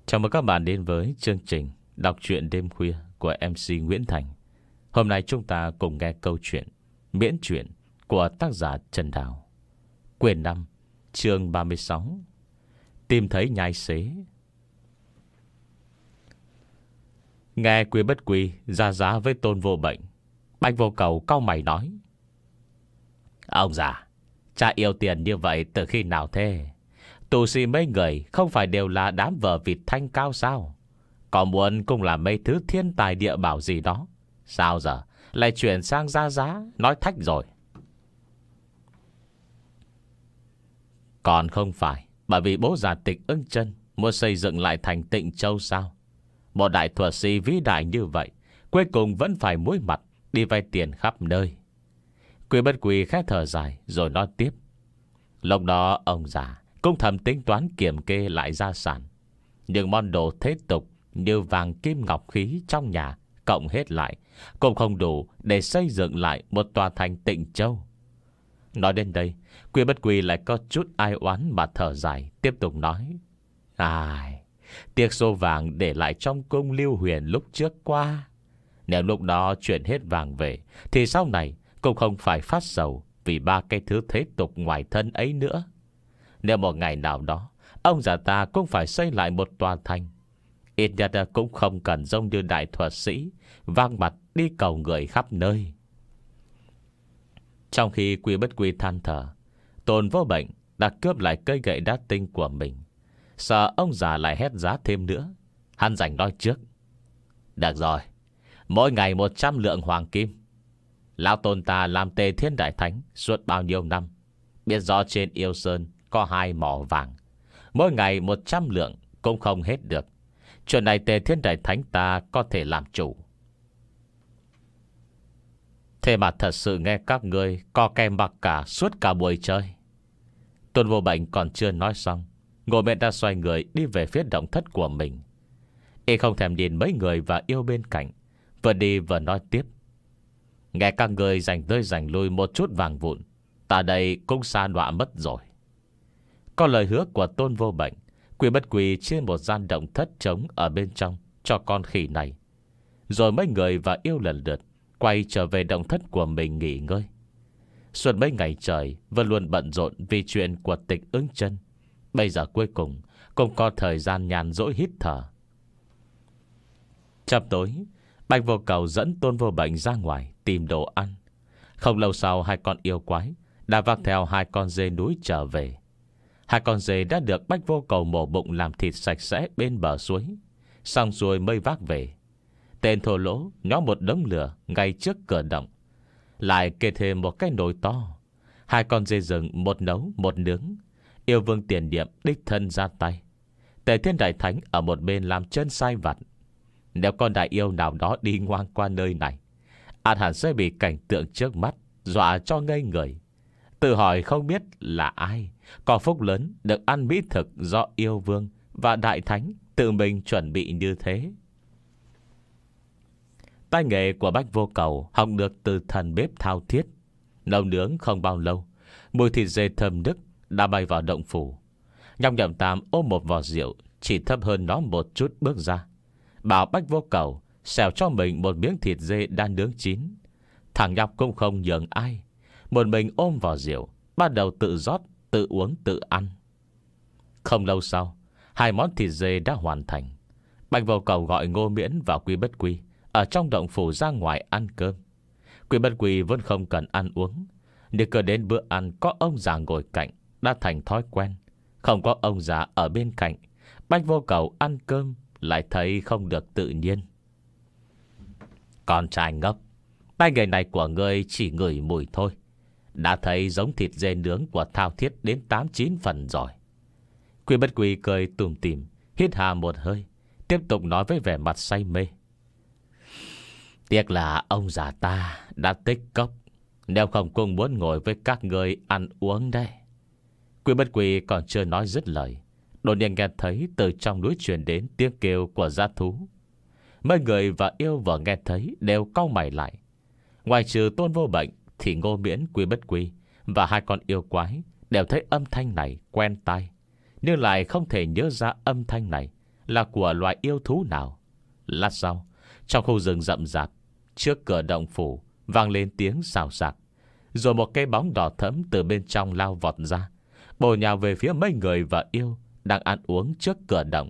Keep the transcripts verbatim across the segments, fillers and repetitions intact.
Chào mừng các bạn đến với chương trình đọc truyện đêm khuya của em xê Nguyễn Thành. Hôm nay chúng ta cùng nghe câu chuyện miễn truyện của tác giả Trần Đào, quyển năm, chương ba mươi sáu, Tìm thấy nhai xế. Nghe Quy Bất Quy ra giá với Tôn Vô Bệnh, Bạch Vô Cầu cau mày nói: Ông già, cha yêu tiền như vậy từ khi nào thế? Tù sĩ mấy người không phải đều là đám vợ vịt thanh cao sao? Có muốn cũng là mấy thứ thiên tài địa bảo gì đó, sao giờ lại chuyển sang ra giá nói thách rồi? Còn không phải bởi vì bố già Tịch Ưng Chân muốn xây dựng lại thành Tịnh Châu sao? Một đại thuật sĩ vĩ đại như vậy cuối cùng vẫn phải muối mặt đi vay tiền khắp nơi. Quy Bất Quy khẽ thở dài rồi nói tiếp: Lúc đó ông già cũng thầm tính toán kiểm kê lại gia sản. Những món đồ thế tục như vàng kim ngọc khí trong nhà cộng hết lại cũng không đủ để xây dựng lại một tòa thành Tịnh Châu. Nói đến đây, Quy Bất Quy lại có chút ai oán mà thở dài, tiếp tục nói: Ai, tiếc số vàng để lại trong cung Lưu Huyền lúc trước qua. Nếu lúc đó chuyển hết vàng về thì sau này cũng không phải phát sầu vì ba cái thứ thế tục ngoài thân ấy nữa. Nếu một ngày nào đó ông già ta cũng phải xây lại một tòa thành, ít nhất cũng không cần giống như đại thuật sĩ vang mặt đi cầu người khắp nơi. Trong khi Quy Bất Quy than thở, Tôn Vô Bệnh đã cướp lại cây gậy đá tinh của mình. Sợ ông già lại hét giá thêm nữa, hắn rảnh nói trước: Được rồi, mỗi ngày một trăm lượng hoàng kim. Lão Tôn ta làm Tề Thiên Đại Thánh suốt bao nhiêu năm, biết rõ trên Yêu Sơn có hai mỏ vàng, mỗi ngày một trăm lượng cũng không hết được. Chuyện này Tề Thiên Đại Thánh ta có thể làm chủ. Thế mà thật sự nghe các ngươi co kèm mặc cả suốt cả buổi chơi. Tôn Vô Bệnh còn chưa nói xong, Ngô Miễn đã xoay người đi về phía động thất của mình. Y không thèm nhìn mấy người và yêu bên cạnh, vừa đi vừa nói tiếp: Nghe các người giành tới giành lui một chút vàng vụn, ta đây cũng xa đọa mất rồi. Có lời hứa của Tôn Vô Bệnh, Quy Bất Quy trên một gian động thất trống ở bên trong cho con khỉ này. Rồi mấy người và yêu lần lượt quay trở về động thất của mình nghỉ ngơi. Suốt mấy ngày trời vẫn luôn bận rộn vì chuyện của Tịch Ưng Chân, bây giờ cuối cùng cũng có thời gian nhàn rỗi hít thở. Chập tối, Bạch Vô Cầu dẫn Tôn Vô Bệnh ra ngoài tìm đồ ăn. Không lâu sau, hai con yêu quái đã vác theo hai con dê núi trở về. Hai con dê đã được Bạch Vô Cầu mổ bụng làm thịt sạch sẽ bên bờ suối, xong rồi mới vác về. Tên thô lỗ nhóm một đống lửa ngay trước cửa động, lại kê thêm một cái nồi to. Hai con dê rừng một nấu một nướng. Yêu vương tiền nhiệm đích thân ra tay. Tề Thiên Đại Thánh ở một bên làm chân sai vặt. Nếu con đại yêu nào đó đi ngoan qua nơi này, ắt hẳn sẽ bị cảnh tượng trước mắt dọa cho ngây người, tự hỏi không biết là ai có phúc lớn được ăn mỹ thực do yêu vương và đại thánh tự mình chuẩn bị như thế. Tay nghề của Bách Vô Cầu học được từ thần bếp thao thiết. Nấu nướng không bao lâu, mùi thịt dê thơm nức đã bay vào động phủ. Nhong Nhậm Tam ôm một vò rượu chỉ thấp hơn nó một chút bước ra, bảo Bách Vô Cầu xẻo cho mình một miếng thịt dê đang nướng chín. Thằng nhóc cũng không nhường ai, một mình ôm vò rượu, bắt đầu tự rót, tự uống, tự ăn. Không lâu sau, hai món thịt dê đã hoàn thành. Bạch Vô Cầu gọi Ngô Miễn và Quy Bất Quy ở trong động phủ ra ngoài ăn cơm. Quy Bất Quy vẫn không cần ăn uống, nhưng cứ đến bữa ăn có ông già ngồi cạnh đã thành thói quen. Không có ông già ở bên cạnh, Bạch Vô Cầu ăn cơm lại thấy không được tự nhiên. Con trai ngốc, tay nghề này của ngươi chỉ ngửi mùi thôi đã thấy giống thịt dê nướng của thao thiết đến tám chín phần rồi. Quy Bất Quy cười tủm tỉm, hít hà một hơi, tiếp tục nói với vẻ mặt say mê: Tiếc là ông già ta đã tích cốc, nếu không cũng muốn ngồi với các người ăn uống đây. Quy Bất Quy còn chưa nói dứt lời, đột nhiên nghe thấy từ trong núi truyền đến tiếng kêu của dã thú. Mấy người và yêu vợ nghe thấy đều cau mày lại. Ngoài trừ Tôn Vô Bệnh thì Ngô Miễn, Quy Bất Quy và hai con yêu quái đều thấy âm thanh này quen tai, nhưng lại không thể nhớ ra âm thanh này là của loài yêu thú nào. Lát sau, trong khu rừng rậm rạp, trước cửa động phủ vang lên tiếng xào xạc. Rồi một cái bóng đỏ thẫm từ bên trong lao vọt ra, bổ nhào về phía mấy người và yêu đang ăn uống trước cửa động.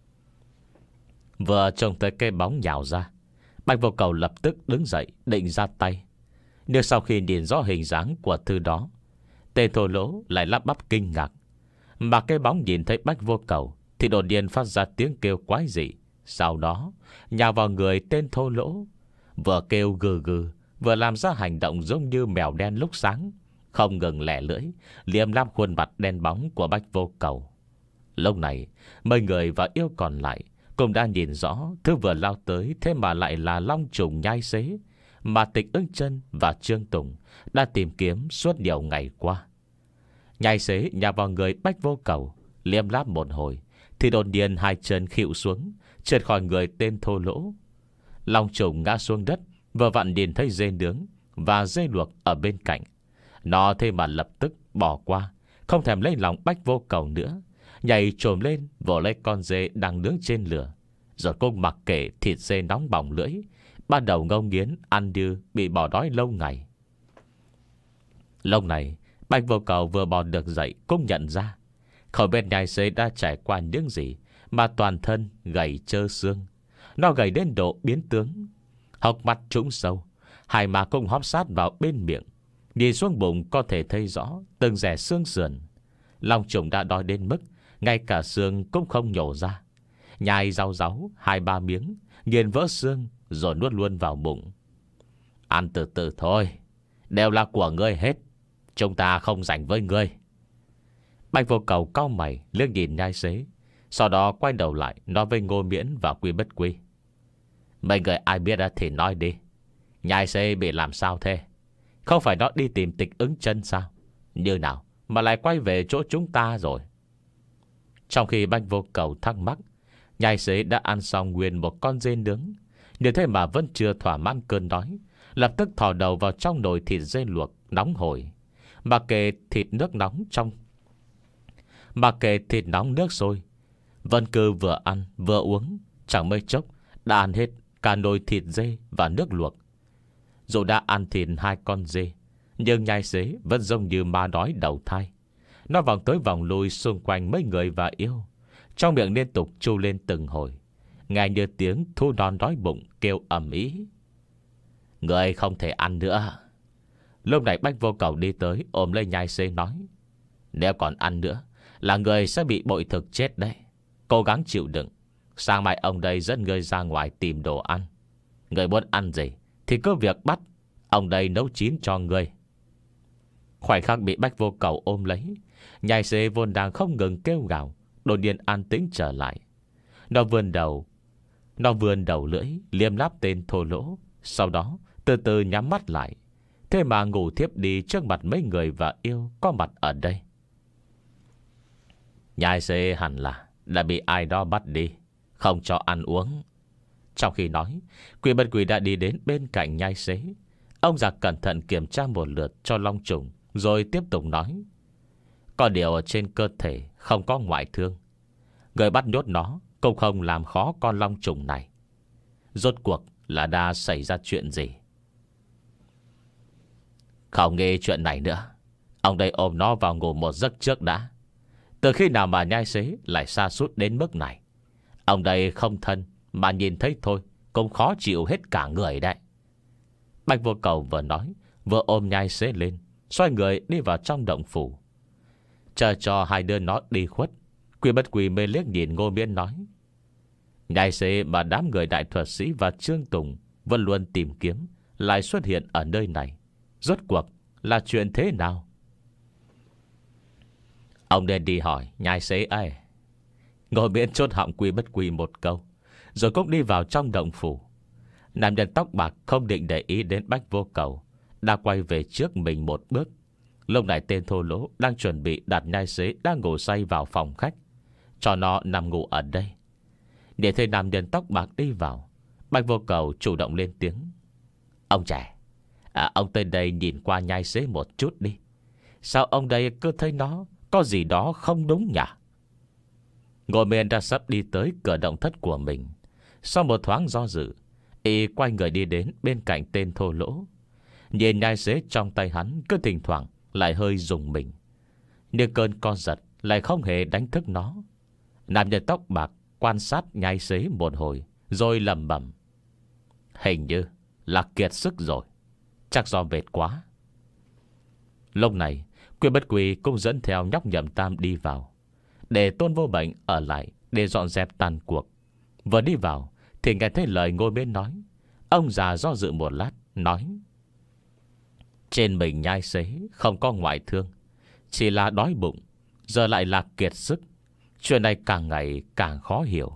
Vừa trông thấy cái bóng nhào ra, Bạch Vô Cầu lập tức đứng dậy định ra tay. Nhưng sau khi nhìn rõ hình dáng của thứ đó, tên thô lỗ lại lắp bắp kinh ngạc. Mà cái bóng nhìn thấy Bạch Vô Cầu thì đột nhiên phát ra tiếng kêu quái dị. Sau đó nhào vào người tên thô lỗ, vừa kêu gừ gừ, vừa làm ra hành động giống như mèo đen lúc sáng, không ngừng lẻ lưỡi liếm láp khuôn mặt đen bóng của Bạch Vô Cầu. Lúc này mấy người và yêu còn lại cũng đã nhìn rõ thứ vừa lao tới thế mà lại là long trùng nhai xế mà Tịch Ưng Chân và Trương Tùng đã tìm kiếm suốt nhiều ngày qua. Nhai xế nhào vào người Bạch Vô Cầu, liếm láp một hồi thì đột nhiên hai chân khuỵu xuống, trượt khỏi người tên thô lỗ. Long trùng ngã xuống đất, vừa vặn nhìn thấy dê nướng và dê luộc ở bên cạnh. Nó thế mà lập tức bỏ qua, không thèm lấy lòng Bạch Vô Cầu nữa, nhảy trồm lên vồ lấy con dê đang nướng trên lửa. Rồi cũng mặc kệ thịt dê nóng bỏng lưỡi, ban đầu ngấu nghiến ăn như bị bỏ đói lâu ngày. Lúc này Bạch Vô Cầu vừa bò được dậy cũng nhận ra khỏi bên nhai xế đã trải qua những gì mà toàn thân gầy trơ xương. Nó gầy đến độ biến tướng, hốc mắt trũng sâu, hai má cũng hóp sát vào bên miệng. Nhìn xuống bụng có thể thấy rõ từng rẻ xương sườn. Long trùng đã đói đến mức ngay cả xương cũng không nhổ ra, nhai rau ráu hai ba miếng, nghiền vỡ xương rồi nuốt luôn vào bụng. Ăn từ từ thôi, đều là của ngươi hết, chúng ta không rảnh với ngươi. Bạch Vô Cầu cau mày liếc nhìn nhai xế, sau đó quay đầu lại nói với Ngô Miễn và Quy Bất Quy: mấy người ai biết thì nói đi, nhai xế bị làm sao thế? Không phải nó đi tìm Tịch Ưng Chân sao? Như nào mà lại quay về chỗ chúng ta rồi? Trong khi Bạch Vô Cầu thắc mắc, nhai xế đã ăn xong nguyên một con dê nướng, nhưng thế mà vẫn chưa thỏa mãn cơn đói, lập tức thò đầu vào trong nồi thịt dê luộc nóng hổi. Mặc kệ thịt nước nóng trong Mặc kệ thịt nóng nước sôi, Vân Cư vừa ăn vừa uống, chẳng mấy chốc đã ăn hết cả nồi thịt dê và nước luộc. Dù đã ăn thịt hai con dê, nhưng nhai xế vẫn giống như ma đói đầu thai. Nó vòng tới vòng lui xung quanh mấy người và yêu, trong miệng liên tục tru lên từng hồi, nghe như tiếng thu non đói bụng kêu ầm ĩ: người không thể ăn nữa. Lúc này Bạch Vô Cầu đi tới ôm lấy nhai xế nói: nếu còn ăn nữa là người sẽ bị bội thực chết đấy. Cố gắng chịu đựng, sáng mai ông đây dẫn người ra ngoài tìm đồ ăn. Người muốn ăn gì thì cứ việc bắt, ông đây nấu chín cho người. Khoảnh khắc bị Bạch Vô Cầu ôm lấy, nhai xế vốn đang không ngừng kêu gào đột nhiên an tĩnh trở lại. Nó vươn đầu Nó vươn đầu lưỡi liếm láp tên thô lỗ, sau đó từ từ nhắm mắt lại. Thế mà ngủ thiếp đi trước mặt mấy người và yêu có mặt ở đây. Nhai xế hẳn là đã bị ai đó bắt đi, không cho ăn uống. Trong khi nói, Quy Bất Quy đã đi đến bên cạnh nhai xế. Ông già cẩn thận kiểm tra một lượt cho long trùng, rồi tiếp tục nói: có điều ở trên cơ thể không có ngoại thương, người bắt nhốt nó cũng không làm khó con long trùng này. Rốt cuộc là đã xảy ra chuyện gì? Không nghe chuyện này nữa, ông đây ôm nó vào ngủ một giấc trước đã. Từ khi nào mà nhai xế lại sa sút đến mức này? Ông đây không thân mà nhìn thấy thôi cũng khó chịu hết cả người đấy. Bạch Vô Cầu vừa nói vừa ôm nhai xế lên, xoay người đi vào trong động phủ. Chờ cho hai đứa nó đi khuất, Quy Bất Quy mê liếc nhìn Ngô Miễn nói: nhai xế mà đám người đại thuật sĩ và Trương Tùng vẫn luôn tìm kiếm lại xuất hiện ở nơi này, rốt cuộc là chuyện thế nào? Ông nên đi hỏi nhai xế ấy. Ngô Miễn chốt họng Quy Bất Quy một câu, rồi cũng đi vào trong động phủ. Nam nhân tóc bạc không định để ý đến Bạch Vô Cầu, đã quay về trước mình một bước. Lúc này tên thô lỗ đang chuẩn bị đặt nhai xế đang ngủ say vào phòng khách, cho nó nằm ngủ ở đây. Để thấy nam nhân tóc bạc đi vào, Bạch Vô Cầu chủ động lên tiếng: ông trẻ, à, ông tới đây nhìn qua nhai xế một chút đi. Sao ông đây cứ thấy nó có gì đó không đúng nhỉ? Ngô Miên đã sắp đi tới cửa động thất của mình. Sau một thoáng do dự, y quay người đi đến bên cạnh tên thô lỗ. Nhìn nhai xế trong tay hắn cứ thỉnh thoảng lại hơi rùng mình, nhưng cơn co giật lại không hề đánh thức nó. Nam nhân tóc bạc quan sát nhai xế một hồi, rồi lẩm bẩm: hình như là kiệt sức rồi, chắc do mệt quá. Lúc này Quy Bất Quy cũng dẫn theo nhóc Nhậm Tam đi vào, để Tôn Vô Bệnh ở lại để dọn dẹp tàn cuộc. Vừa đi vào thì nghe thấy lời Ngô Miên nói. Ông già do dự một lát nói: trên mình nhai xế không có ngoại thương, chỉ là đói bụng, giờ lại là kiệt sức. Chuyện này càng ngày càng khó hiểu.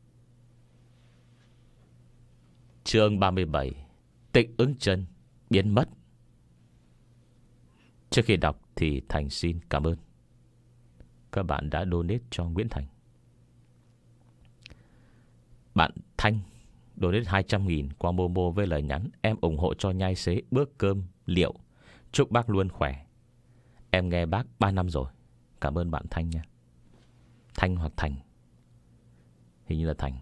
Chương ba mươi bảy. Tịch Ứng Chân biến mất. Trước khi đọc thì Thành xin cảm ơn các bạn đã donate cho Nguyễn Thành. Bạn Thanh donate hai trăm nghìn qua Momo với lời nhắn: em ủng hộ cho nhai xế bữa cơm liệu, chúc bác luôn khỏe. Em nghe bác ba năm rồi. Cảm ơn bạn Thanh nha. Thanh hoặc Thành, hình như là Thành.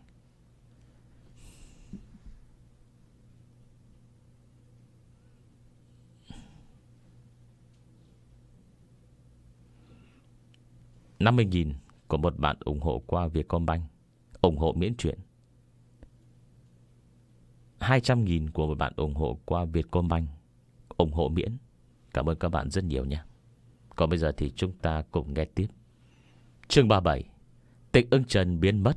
năm mươi nghìn của một bạn ủng hộ qua Vietcombank, ủng hộ miễn chuyển. Hai trăm nghìn của một bạn ủng hộ qua Vietcombank, ủng hộ miễn. Cảm ơn các bạn rất nhiều nha. Còn bây giờ thì chúng ta cùng nghe tiếp. Chương ba mươi bảy. Tịch Ứng Chân biến mất.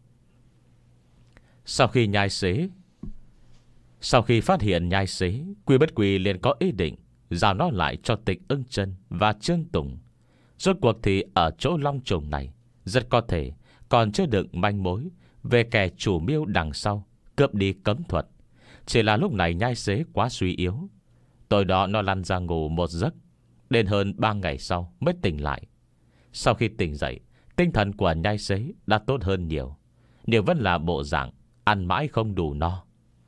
Sau khi nhai xế Sau khi phát hiện nhai xế, Quy Bất Quy liền có ý định giao nó lại cho Tịch Ứng Chân và Trương Tùng. Rốt cuộc thì ở chỗ Long Trùng này rất có thể còn chưa đựng manh mối về kẻ chủ mưu đằng sau cướp đi cấm thuật. Chỉ là lúc này nhai xế quá suy yếu. Tối đó nó lăn ra ngủ một giấc, đến hơn ba ngày sau mới tỉnh lại. Sau khi tỉnh dậy, tinh thần của nhai xế đã tốt hơn nhiều, nhưng vẫn là bộ dạng ăn mãi không đủ no.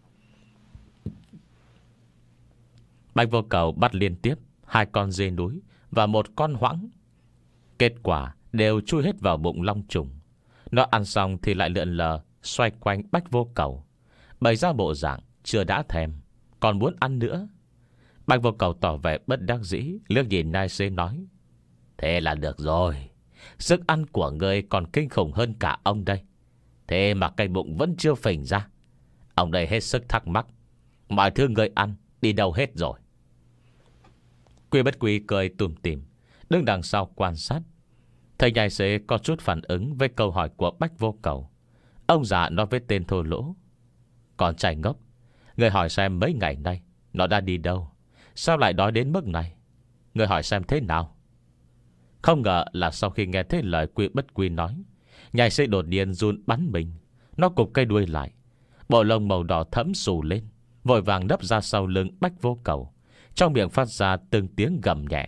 Bạch Vô Cầu bắt liên tiếp hai con dê núi và một con hoãng. Kết quả đều chui hết vào bụng Long Trùng. Nó ăn xong thì lại lượn lờ xoay quanh Bạch Vô Cầu, bày ra bộ dạng chưa đã thèm, còn muốn ăn nữa. Bạch Vô Cầu tỏ vẻ bất đắc dĩ, liếc nhìn nhai xế nói: thế là được rồi, sức ăn của ngươi còn kinh khủng hơn cả ông đây. Thế mà cái bụng vẫn chưa phình ra. Ông đây hết sức thắc mắc, mọi thứ ngươi ăn đi đâu hết rồi. Quy Bất Quy cười tủm tỉm, đứng đằng sau quan sát. Thầy nhai xế có chút phản ứng với câu hỏi của Bạch Vô Cầu. Ông già nói với tên thô lỗ: còn trai ngốc, người hỏi xem mấy ngày nay nó đã đi đâu, sao lại đói đến mức này? Người hỏi xem thế nào? Không ngờ là sau khi nghe thấy lời Quy Bất Quy nói, nhai xế đột nhiên run bắn mình. Nó cụp cây đuôi lại, bộ lông màu đỏ thẫm xù lên, vội vàng nấp ra sau lưng Bạch Vô Cầu, trong miệng phát ra từng tiếng gầm nhẹ.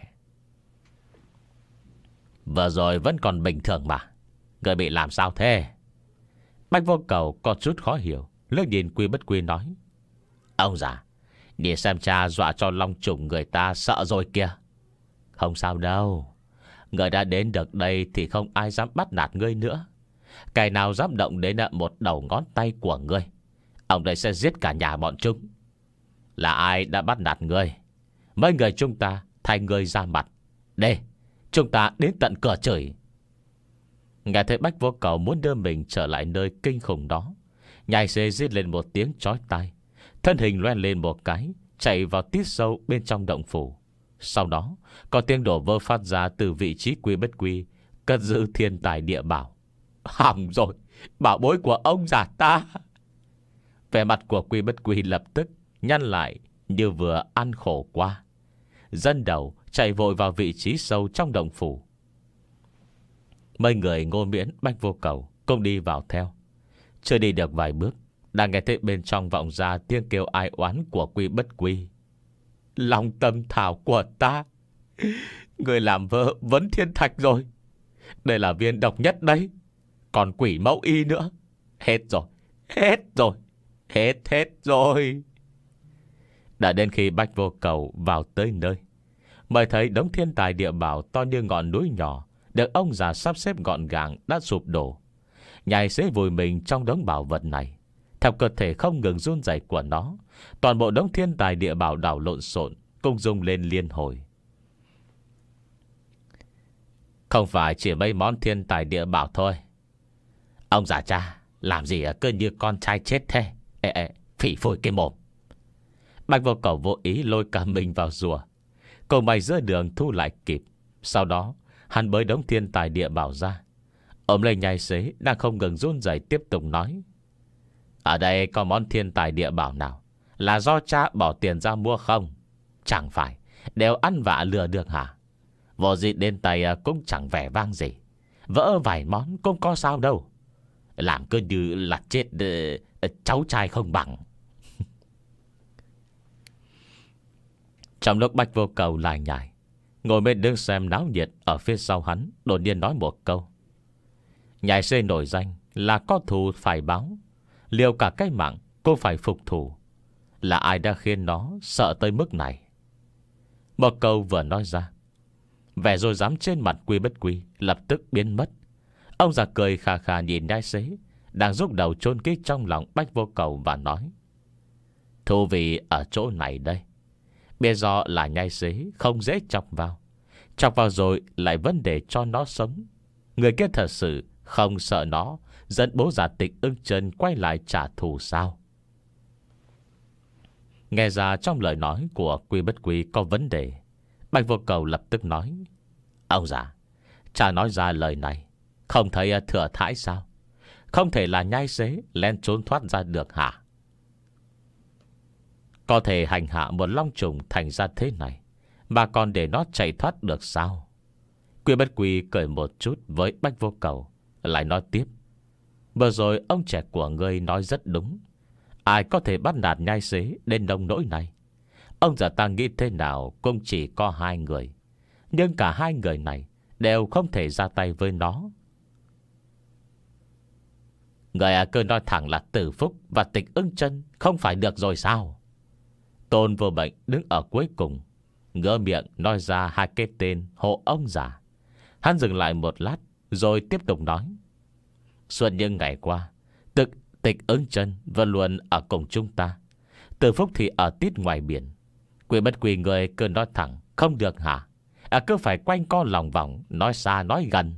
Vừa rồi vẫn còn bình thường mà, người bị làm sao thế? Bạch Vô Cầu có chút khó hiểu, liếc nhìn Quy Bất Quy nói: ông già, đi xem cha dọa cho Long Trùng người ta sợ rồi kìa. Không sao đâu, người đã đến được đây thì không ai dám bắt nạt ngươi nữa. Cái nào dám động đến một đầu ngón tay của ngươi, ông đây sẽ giết cả nhà bọn chúng. Là ai đã bắt nạt ngươi? Mấy người chúng ta thay ngươi ra mặt. Đây, chúng ta đến tận cửa trời. Nghe thấy Bạch Vô Cầu muốn đưa mình trở lại nơi kinh khủng đó, nhai xế giết lên một tiếng chói tai, thân hình loen lên một cái, chạy vào tít sâu bên trong động phủ. Sau đó có tiếng đổ vỡ phát ra từ vị trí Quy Bất Quy cất giữ thiên tài địa bảo. Hỏng rồi, bảo bối của ông già ta. Vẻ mặt của Quy Bất Quy lập tức nhăn lại như vừa ăn khổ qua. Dân đầu chạy vội vào vị trí sâu trong động phủ. Mấy người Ngô Miễn, Bạch Vô Cầu cũng đi vào theo. Chưa đi được vài bước, đang nghe thấy bên trong vọng ra tiếng kêu ai oán của Quy Bất Quy: lòng tâm thảo của ta, người làm vợ vấn thiên thạch rồi. Đây là viên độc nhất đấy. Còn quỷ mẫu y nữa. Hết rồi, hết rồi, hết hết rồi. Đã đến khi Bạch Vô Cầu vào tới nơi, mới thấy đống thiên tài địa bảo to như ngọn núi nhỏ được ông già sắp xếp gọn gàng đã sụp đổ, Nhai xế vùi mình trong đống bảo vật này. Theo cơ thể không ngừng run rẩy của nó, toàn bộ đống thiên tài địa bảo đảo lộn xộn, cùng rung lên liên hồi. Không phải chỉ mấy món thiên tài địa bảo thôi. Ông già cha, làm gì cứ như con trai chết thế. Ê ê, phỉ phổi cái mồm. Bạch Vô Cầu vô ý lôi cả mình vào rùa. Cậu mày giữa đường thu lại kịp. Sau đó hắn bới đống thiên tài địa bảo ra, ôm lấy nhai xế đang không ngừng run rẩy, tiếp tục nói: ở đây có món thiên tài địa bảo nào là do cha bỏ tiền ra mua không? Chẳng phải đều ăn vạ lừa được hả? Vô gì đến tay cũng chẳng vẻ vang gì, vỡ vài món cũng có sao đâu. Làm cứ như là chết uh, cháu trai không bằng. Trong lúc Bạch Vô Cầu lại nhải, ngồi bên đứng xem náo nhiệt ở phía sau hắn, đột nhiên nói một câu: nhảy xê nổi danh là có thù phải báo, liều cả cái mạng cô phải phục thù. Là ai đã khiến nó sợ tới mức này? Một câu vừa nói ra, vẻ rồi dám trên mặt Quy Bất Quy lập tức biến mất. Ông già cười khà khà nhìn nhai xế đang rúc đầu chôn kỹ trong lòng Bạch Vô Cầu và nói: thú vị ở chỗ này đây. Bây giờ là nhai xế không dễ chọc vào. Chọc vào rồi lại vấn đề cho nó sống. Người kia thật sự không sợ nó dẫn bố già Tịch Ưng Chân quay lại trả thù sao? Nghe ra trong lời nói của Quy Bất Quy có vấn đề, Bạch Vô Cầu lập tức nói: ông già, cha nói ra lời này không thấy thừa thãi sao? Không thể là nhai xế len trốn thoát ra được hả? Có thể hành hạ một long trùng thành ra thế này mà còn để nó chạy thoát được sao? Quy Bất Quy cười một chút với Bạch Vô Cầu, lại nói tiếp: vừa rồi ông trẻ của ngươi nói rất đúng. Ai có thể bắt nạt nhai xế đến nông nỗi này? Ông già ta nghĩ thế nào cũng chỉ có hai người, nhưng cả hai người này đều không thể ra tay với nó. Người à, cứ nói thẳng là Tử Phúc và Tịch Ưng Chân không phải được rồi sao? Tôn Vô Bệnh đứng ở cuối cùng, ngỡ miệng nói ra hai cái tên hộ ông già. Hắn dừng lại một lát rồi tiếp tục nói: suốt những ngày qua, Tịch, Tịch Ưng Chân vẫn luôn ở cùng chúng ta. Tử Phúc thì ở tít ngoài biển. Quy Bất Quy người cứ nói thẳng không được hả? À, cứ phải quanh co lòng vòng, nói xa nói gần.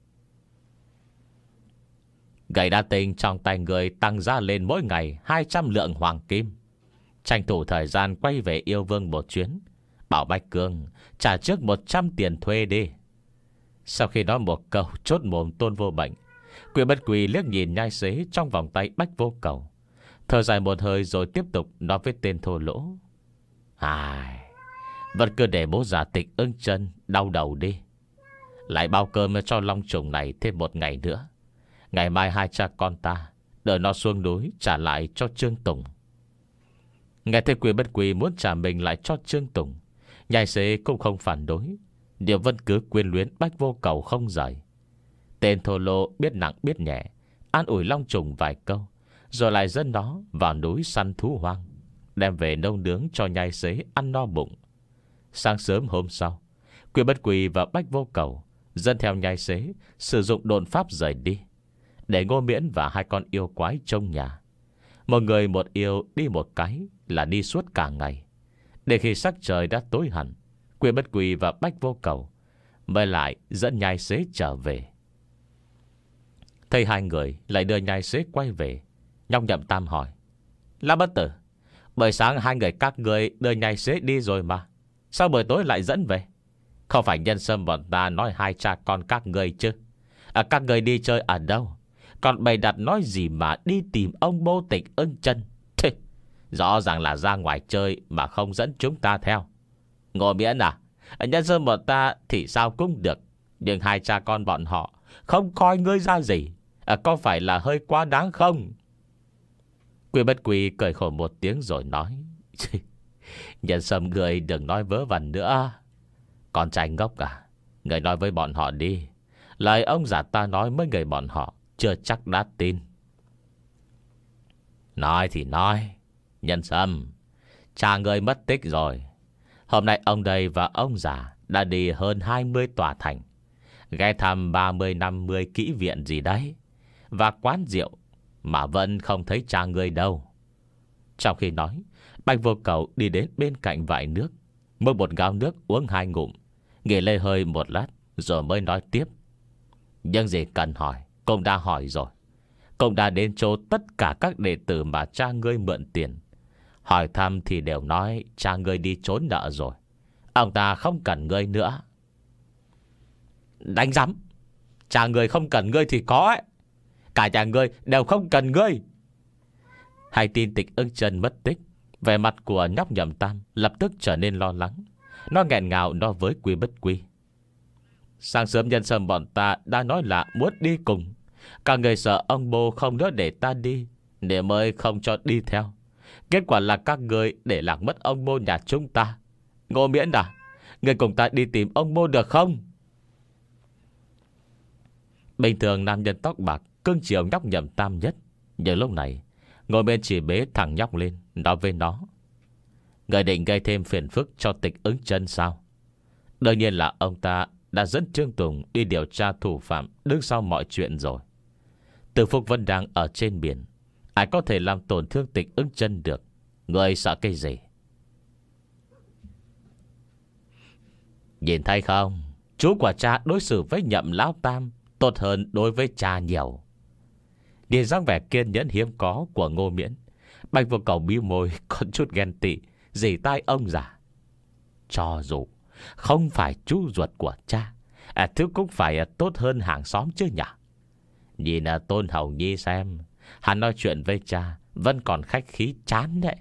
Gậy đa tình trong tay người tăng ra lên mỗi ngày hai trăm lượng hoàng kim. Tranh thủ thời gian quay về yêu vương một chuyến, bảo Bạch Cương trả trước một trăm tiền thuê đi. Sau khi nói một câu chốt mồm Tôn Vô Bệnh, Quy Bất Quy liếc nhìn nhai xế trong vòng tay Bạch Vô Cầu, thở dài một hơi rồi tiếp tục nói với tên thô lỗ: ai, vẫn cứ để bố già Tịch Ưng Chân đau đầu đi. Lại bao cơm cho long trùng này thêm một ngày nữa. Ngày mai hai cha con ta đợi nó xuống núi trả lại cho Trương Tùng. Nghe thấy Quy Bất Quy muốn trả mình lại cho Trương Tùng, nhai xế cũng không phản đối, điều vẫn cứ quyến luyến Bạch Vô Cầu không rời. Tên thô lô biết nặng biết nhẹ, an ủi long trùng vài câu, rồi lại dẫn nó vào núi săn thú hoang, đem về nấu nướng cho nhai xế ăn no bụng. Sáng sớm hôm sau, Quy Bất Quy và Bạch Vô Cầu dẫn theo nhai xế sử dụng độn pháp rời đi, để Ngô Miễn và hai con yêu quái trong nhà. Một người một yêu đi một cái là đi suốt cả ngày. Để khi sắc trời đã tối hẳn, Quy Bất Quy và Bạch Vô Cầu mới lại dẫn nhai xế trở về. Thấy hai người lại đưa nhai xế quay về, Nhong Nhậm Tam hỏi: là Bất Tử, buổi sáng hai người các người đưa nhai xế đi rồi mà, sao buổi tối lại dẫn về? Không phải nhân sâm bọn ta nói hai cha con các người chứ? À, các người đi chơi ở đâu? Còn bày đặt nói gì mà đi tìm ông bố Tịch Ưng Chân? Thế, rõ ràng là ra ngoài chơi mà không dẫn chúng ta theo. Ngô Miễn à, nhân sâm bọn ta thì sao cũng được, nhưng hai cha con bọn họ không coi ngươi ra gì. À, có phải là hơi quá đáng không? Quy Bất Quy cười khổ một tiếng rồi nói: nhân sâm người đừng nói vớ vẩn nữa. Con trai ngốc à, người nói với bọn họ đi. Lời ông già ta nói với người bọn họ chưa chắc đã tin. Nói thì nói, nhân sâm, cha người mất tích rồi. Hôm nay ông đây và ông già đã đi hơn hai mươi tòa thành, ghé thăm ba mươi năm mươi kỹ viện gì đấy. và quán rượu, mà vẫn không thấy cha ngươi đâu. Trong khi nói, Bạch Vô Cầu đi đến bên cạnh vại nước, múc một gáo nước uống hai ngụm, nghỉ lê hơi một lát, rồi mới nói tiếp. Nhưng gì cần hỏi cũng đã hỏi rồi. Cũng đã đến chỗ tất cả các đệ tử mà cha ngươi mượn tiền. Hỏi thăm thì đều nói cha ngươi đi trốn nợ rồi. Ông ta không cần ngươi nữa. Đánh rắm. Cha ngươi không cần ngươi thì có ấy. Cả nhà ngươi đều không cần ngươi. Hay tin Tịch Ưng Chân mất tích, vẻ mặt của nhóc Nhậm Tam lập tức trở nên lo lắng. Nó nghẹn ngào nói với Quy Bất Quy. Sáng sớm nhân sâm bọn ta đã nói là muốn đi cùng. Cả người sợ ông bố không đỡ để ta đi, để mới không cho đi theo. Kết quả là các người để lạc mất ông bố nhà chúng ta. Ngô Miễn à, người cùng ta đi tìm ông bố được không? Bình thường nam nhân tóc bạc cưng chiều nhóc Nhậm Tam nhất, nhưng lúc này Ngô Miễn chỉ bế thằng nhóc lên, nói với nó. Người định gây thêm phiền phức cho Tịch Ứng Chân sao? Đương nhiên là ông ta đã dẫn Trương Tùng đi điều tra thủ phạm đứng sau mọi chuyện rồi. Từ Phúc vẫn đang ở trên biển, ai có thể làm tổn thương Tịch Ứng Chân được. Người sợ cái gì? Nhìn thấy không, chú của cha đối xử với Nhậm Lão Tam tốt hơn đối với cha nhiều. Nhìn dáng vẻ kiên nhẫn hiếm có của Ngô Miễn, Bạch Vô Cầu bĩu môi còn chút ghen tị, dì tai ông già. Cho dù không phải chú ruột của cha, à, thứ cũng phải à, tốt hơn hàng xóm chứ nhỉ. Nhìn à, Tôn Hầu Nhi xem, hắn nói chuyện với cha vẫn còn khách khí chán đấy.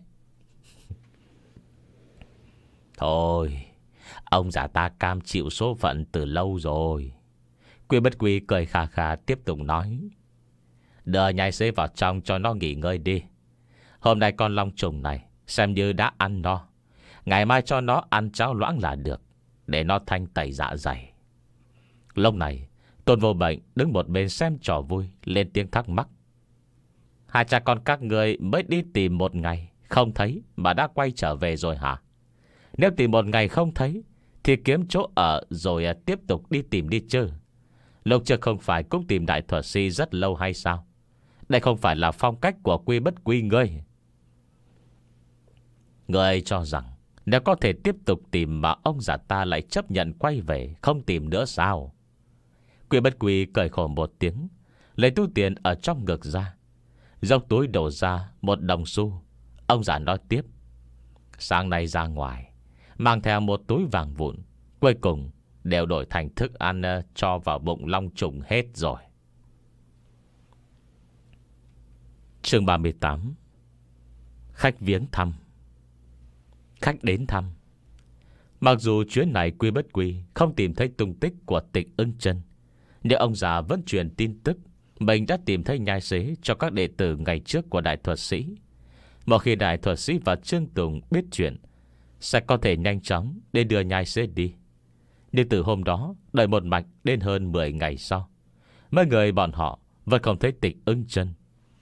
Thôi, ông già ta cam chịu số phận từ lâu rồi. Quy Bất Quy cười khà khà tiếp tục nói. Đưa nhai xế vào trong cho nó nghỉ ngơi đi. Hôm nay con long trùng này xem như đã ăn no. Ngày mai cho nó ăn cháo loãng là được, để nó thanh tẩy dạ dày. Lúc này Tôn Vô Bệnh đứng một bên xem trò vui, lên tiếng thắc mắc. Hai cha con các người mới đi tìm một ngày không thấy mà đã quay trở về rồi hả? Nếu tìm một ngày không thấy thì kiếm chỗ ở rồi tiếp tục đi tìm đi chứ. Lúc trước không phải cũng tìm đại thuật sĩ rất lâu hay sao? Đây không phải là phong cách của Quy Bất Quy ngươi. Ngươi cho rằng nếu có thể tiếp tục tìm mà ông già ta lại chấp nhận quay về, không tìm nữa sao? Quy Bất Quy cười khổ một tiếng, lấy túi tiền ở trong ngực ra, dốc túi đổ ra một đồng xu. Ông già nói tiếp. Sáng nay ra ngoài mang theo một túi vàng vụn, cuối cùng đều đổi thành thức ăn cho vào bụng long trùng hết rồi. Chương ba mươi tám. Khách viếng thăm. Khách đến thăm. Mặc dù chuyến này Quy Bất Quy không tìm thấy tung tích của Tịch Ưng Chân, nhưng ông già vẫn truyền tin tức mình đã tìm thấy nhai xế cho các đệ tử ngày trước của đại thuật sĩ. Một khi đại thuật sĩ và Trương Tùng biết chuyện, sẽ có thể nhanh chóng để đưa nhai xế đi. Nhưng từ hôm đó đợi một mạch đến hơn mười ngày sau, mấy người bọn họ vẫn không thấy Tịch Ưng Chân.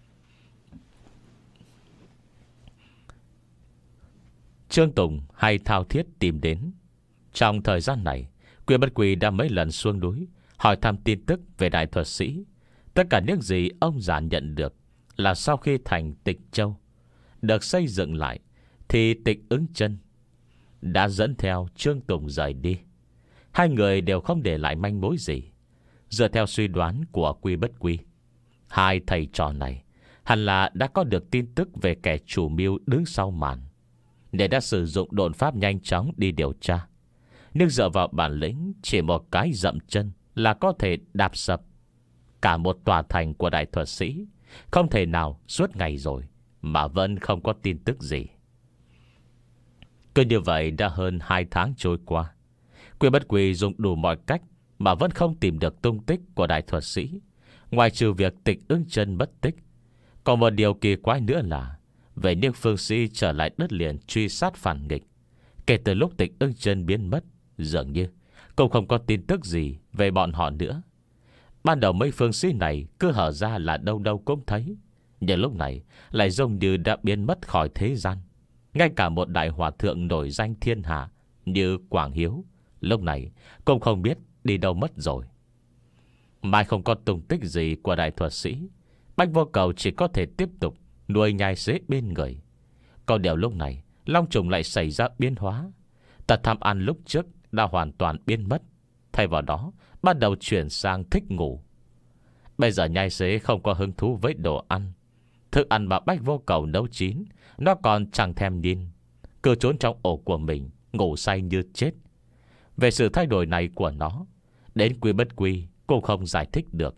Trương Tùng hay thao thiết tìm đến. Trong thời gian này, Quy Bất Quy đã mấy lần xuống núi hỏi thăm tin tức về đại thuật sĩ. Tất cả những gì ông già nhận được là sau khi thành Tịch Châu được xây dựng lại, thì Tịch Ứng Chân đã dẫn theo Trương Tùng rời đi. Hai người đều không để lại manh mối gì. Dựa theo suy đoán của Quy Bất Quy, hai thầy trò này hẳn là đã có được tin tức về kẻ chủ mưu đứng sau màn, để đã sử dụng độn pháp nhanh chóng đi điều tra. Nhưng dựa vào bản lĩnh chỉ một cái dậm chân là có thể đạp sập cả một tòa thành của đại thuật sĩ. Không thể nào suốt ngày rồi mà vẫn không có tin tức gì. Cứ như vậy đã hơn hai tháng trôi qua, Quy Bất Quy dùng đủ mọi cách mà vẫn không tìm được tung tích của đại thuật sĩ. Ngoài trừ việc Tịch Ưng Chân mất tích, còn một điều kỳ quái nữa là về những phương sĩ trở lại đất liền truy sát phản nghịch. Kể từ lúc Tịch Ưng Chân biến mất, dường như cũng không có tin tức gì về bọn họ nữa. Ban đầu mấy phương sĩ này cứ hở ra là đâu đâu cũng thấy, nhưng lúc này lại giống như đã biến mất khỏi thế gian. Ngay cả một đại hòa thượng nổi danh thiên hạ như Quảng Hiếu lúc này cũng không biết đi đâu mất rồi. Mai không có tung tích gì của đại thuật sĩ, Bách Vô Cầu chỉ có thể tiếp tục nuôi nhai xế bên người. Còn điều lúc này Long trùng lại xảy ra biến hóa. Tật tham ăn lúc trước đã hoàn toàn biến mất, thay vào đó bắt đầu chuyển sang thích ngủ. Bây giờ nhai xế không có hứng thú với đồ ăn. Thức ăn mà Bách Vô Cầu nấu chín nó còn chẳng thèm nhìn, cứ trốn trong ổ của mình ngủ say như chết. Về sự thay đổi này của nó, đến Quy Bất Quy cũng không giải thích được.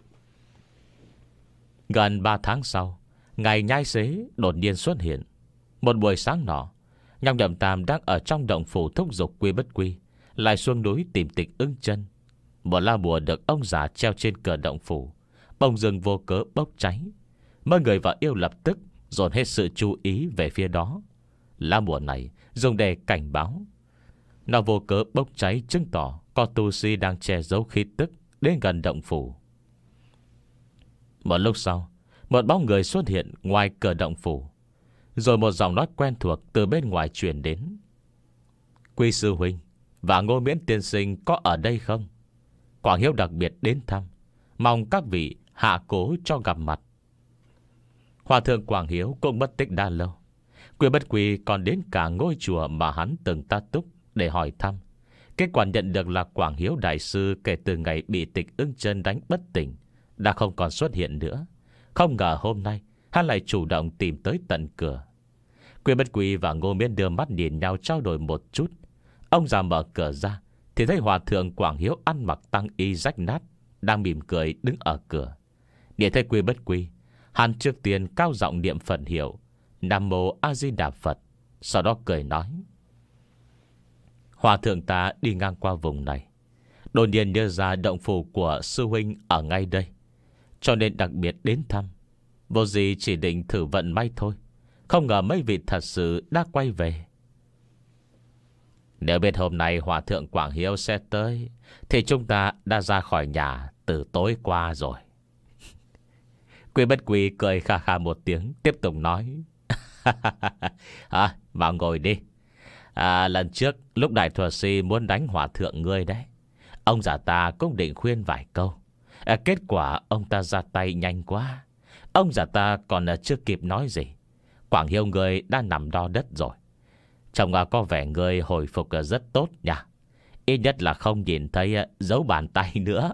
Gần ba tháng sau, ngày nhai xế đột nhiên xuất hiện. Một buổi sáng nọ, Nhong Nhậm Tam đang ở trong động phủ thúc giục Quy Bất Quy lại xuống núi tìm Tịch Ưng Chân. Một la bùa được ông già treo trên cửa động phủ bỗng dưng vô cớ bốc cháy. Mấy người và yêu lập tức dồn hết sự chú ý về phía đó. La bùa này dùng để cảnh báo. Nó vô cớ bốc cháy chứng tỏ có tu sĩ đang che giấu khí tức đến gần động phủ. Một lúc sau, một bóng người xuất hiện ngoài cửa động phủ. Rồi một giọng nói quen thuộc từ bên ngoài truyền đến: Quy sư huynh và Ngô Miễn tiên sinh có ở đây không? Quảng Hiếu đặc biệt đến thăm, mong các vị hạ cố cho gặp mặt. Hòa thượng Quảng Hiếu cũng mất tích đã lâu. Quy Bất Quy còn đến cả ngôi chùa mà hắn từng ta túc để hỏi thăm. Kết quả nhận được là Quảng Hiếu đại sư kể từ ngày bị Tịch Ưng Chân đánh bất tỉnh đã không còn xuất hiện nữa. Không ngờ hôm nay hắn lại chủ động tìm tới tận cửa. Quy Bất Quy và Ngô Miễn đưa mắt nhìn nhau trao đổi một chút. Ông già mở cửa ra thì thấy Hòa thượng Quảng Hiếu ăn mặc tăng y rách nát đang mỉm cười đứng ở cửa. Nhìn thấy Quy Bất Quy, hắn trước tiên cao giọng niệm Phật hiệu Nam Mô A Di Đà Phật, sau đó cười nói: Hòa thượng ta đi ngang qua vùng này, đột nhiên nhớ ra động phủ của sư huynh ở ngay đây, cho nên đặc biệt đến thăm. Vô gì chỉ định thử vận may thôi, không ngờ mấy vị thật sự đã quay về. Nếu biết hôm nay Hòa thượng Quảng Hiếu sẽ tới thì chúng ta đã ra khỏi nhà từ tối qua rồi. Quy Bất Quy cười kha kha một tiếng, tiếp tục nói: à, vào ngồi đi. à, Lần trước lúc Đại Thuật Sĩ muốn đánh Hòa thượng ngươi đấy, ông già ta cũng định khuyên vài câu. à, Kết quả ông ta ra tay nhanh quá. Ông già ta còn chưa kịp nói gì, Quảng Hiếu ngươi đã nằm đo đất rồi. Trông có vẻ ngươi hồi phục rất tốt nha. Ít nhất là không nhìn thấy dấu bàn tay nữa.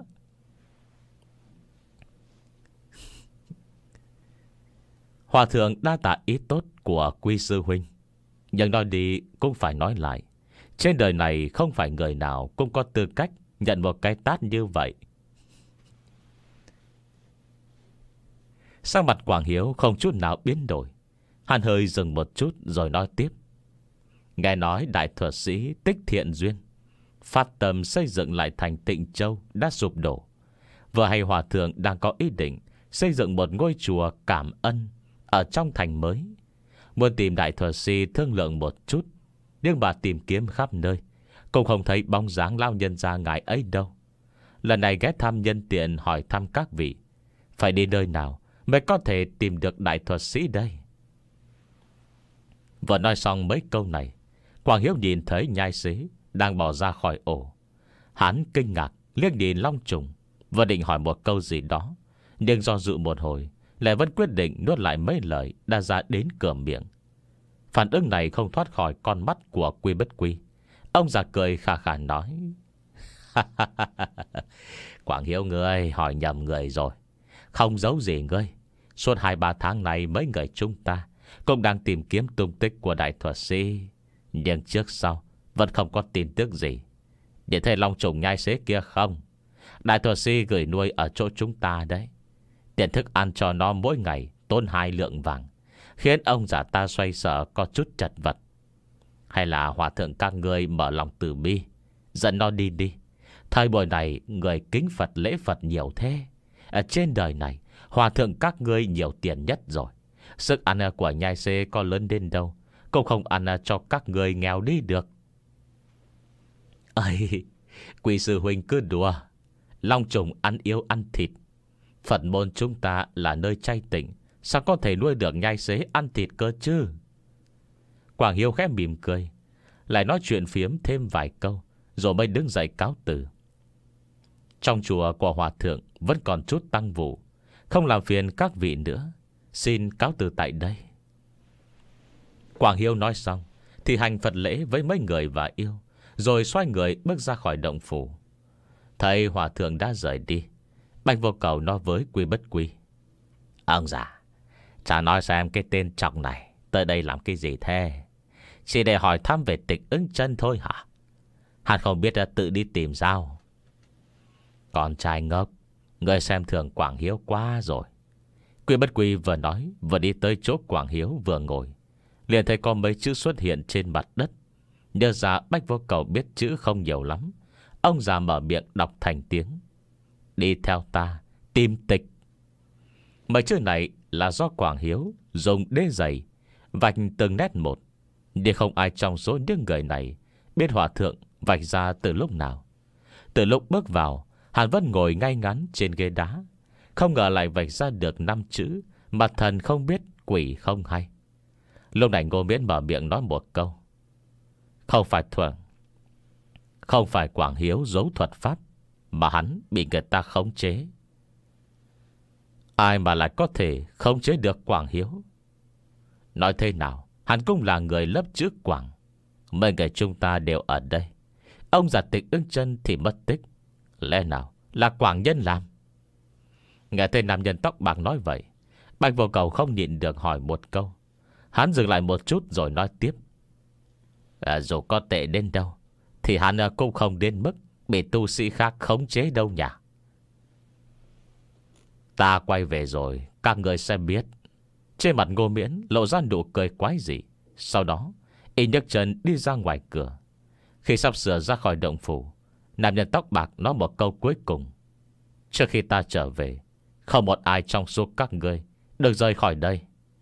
Hòa thượng đa tạ ý tốt của Quy sư huynh, nhưng nói đi cũng phải nói lại. Trên đời này không phải người nào cũng có tư cách nhận một cái tát như vậy. Sắc mặt Quảng Hiếu không chút nào biến đổi. Hắn hơi dừng một chút rồi nói tiếp: Nghe nói Đại Thuật Sĩ Tích Thiện Duyên phát tâm xây dựng lại thành Tịnh Châu đã sụp đổ. Vừa hay Hòa thượng đang có ý định xây dựng một ngôi chùa cảm ân ở trong thành mới. Muốn tìm Đại Thuật Sĩ thương lượng một chút, nhưng bà tìm kiếm khắp nơi cũng không thấy bóng dáng lao nhân gia ngài ấy đâu. Lần này ghé thăm nhân tiện hỏi thăm các vị, phải đi nơi nào mới có thể tìm được Đại Thuật Sĩ đây? Vừa nói xong mấy câu này, Quảng Hiếu nhìn thấy nhai xế đang bỏ ra khỏi ổ. Hắn kinh ngạc liếc nhìn Long trùng, vừa định hỏi một câu gì đó, nhưng do dự một hồi lại vẫn quyết định nuốt lại mấy lời đã ra đến cửa miệng. Phản ứng này không thoát khỏi con mắt của Quy Bất Quy. Ông già cười khà khà nói: Quảng Hiếu ngươi hỏi nhầm người rồi. Không giấu gì ngươi, suốt hai ba tháng này mấy người chúng ta cũng đang tìm kiếm tung tích của Đại Thuật Sĩ, nhưng trước sau vẫn không có tin tức gì. Để thấy Long trùng nhai xế kia không? Đại Thuật Sĩ gửi nuôi ở chỗ chúng ta đấy. Tiền thức ăn cho nó mỗi ngày tốn hai lượng vàng, khiến ông già ta xoay sở có chút chật vật. Hay là hòa thượng các ngươi mở lòng từ bi, dẫn nó đi đi. Thời buổi này người kính Phật lễ Phật nhiều thế. Ở trên đời này hòa thượng các ngươi nhiều tiền nhất rồi. Sức ăn của nhai xê có lớn đến đâu cũng không ăn cho các người nghèo đi được. Ây, Quý sư huynh cứ đùa. Long trùng ăn yếu ăn thịt. Phật môn chúng ta là nơi chay tịnh, sao có thể nuôi được nhai xế ăn thịt cơ chứ? Quảng Hiếu khẽ mỉm cười, lại nói chuyện phiếm thêm vài câu, rồi mới đứng dậy cáo từ. Trong chùa của hòa thượng vẫn còn chút tăng vụ. Không làm phiền các vị nữa, xin cáo từ tại đây. Quảng Hiếu nói xong thì hành Phật lễ với mấy người và yêu, rồi xoay người bước ra khỏi động phủ. Thầy hòa thượng đã rời đi, Bạch Vô Cầu nói với Quy Bất Quy: Ông già, chả nói xem cái tên trọng này tới đây làm cái gì thế? Chỉ để hỏi thăm về Tịch Ứng Chân thôi hả? Hắn không biết là tự đi tìm sao? Con trai ngốc, người xem thường Quảng Hiếu quá rồi. Quy Bất Quy vừa nói vừa đi tới chỗ Quảng Hiếu vừa ngồi, liền thấy có mấy chữ xuất hiện trên mặt đất. Nhớ ra Bạch Vô Cầu biết chữ không nhiều lắm, ông già mở miệng đọc thành tiếng: Đi theo ta tìm tịch. Mấy chữ này là do Quảng Hiếu dùng đế giày vạch từng nét một, nhưng không ai trong số những người này biết hòa thượng vạch ra từ lúc nào. Từ lúc bước vào, hắn vẫn ngồi ngay ngắn trên ghế đá, không ngờ lại vạch ra được năm chữ mà thần không biết quỷ không hay. Lúc này Ngô Miễn mở miệng nói một câu: Không phải thuần Không phải Quảng Hiếu giấu thuật pháp, mà hắn bị người ta khống chế. Ai mà lại có thể khống chế được Quảng Hiếu? Nói thế nào, hắn cũng là người lấp chữ Quảng. Mấy người chúng ta đều ở đây. Ông già Tịch Ứng Chân thì mất tích, lẽ nào là Quảng Nhân làm? Nghe thấy nam nhân tóc bạc nói vậy, Bạch Vô Cầu không nhịn được hỏi một câu. Hắn dừng lại một chút rồi nói tiếp: à, Dù có tệ đến đâu thì hắn cũng không đến mức bị tu sĩ khác khống chế đâu nhỉ? Ta quay về rồi, các người sẽ biết. Trên mặt Ngô Miễn lộ ra nụ cười quái dị. Sau đó y nhấc chân đi ra ngoài cửa. Khi sắp sửa ra khỏi động phủ, nam nhân tóc bạc nói một câu cuối cùng: Trước khi ta trở về, không một ai trong số các ngươi được rời khỏi đây.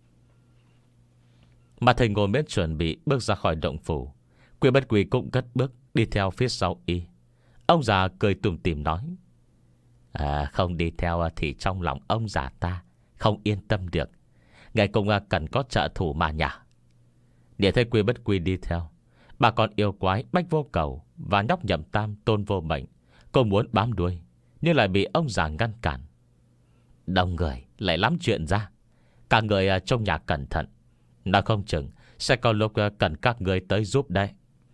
Mà thầy Ngô Miễn chuẩn bị bước ra khỏi động phủ, Quy Bất Quy cũng cất bước đi theo phía sau y. Ông già cười tủm tỉm nói: à, Không đi theo thì trong lòng ông già ta không yên tâm được. Ngài cũng cần có trợ thủ mà nhỉ. Để thấy Quy Bất Quy đi theo, bà con yêu quái Bạch Vô Cầu và nhóc Nhậm Tam Tôn Vô Mệnh cũng muốn bám đuôi, nhưng lại bị ông già ngăn cản. Đông người lại lắm chuyện ra, cả người trong nhà cẩn thận, nó không chừng sẽ có lúc cần các người tới giúp đấy.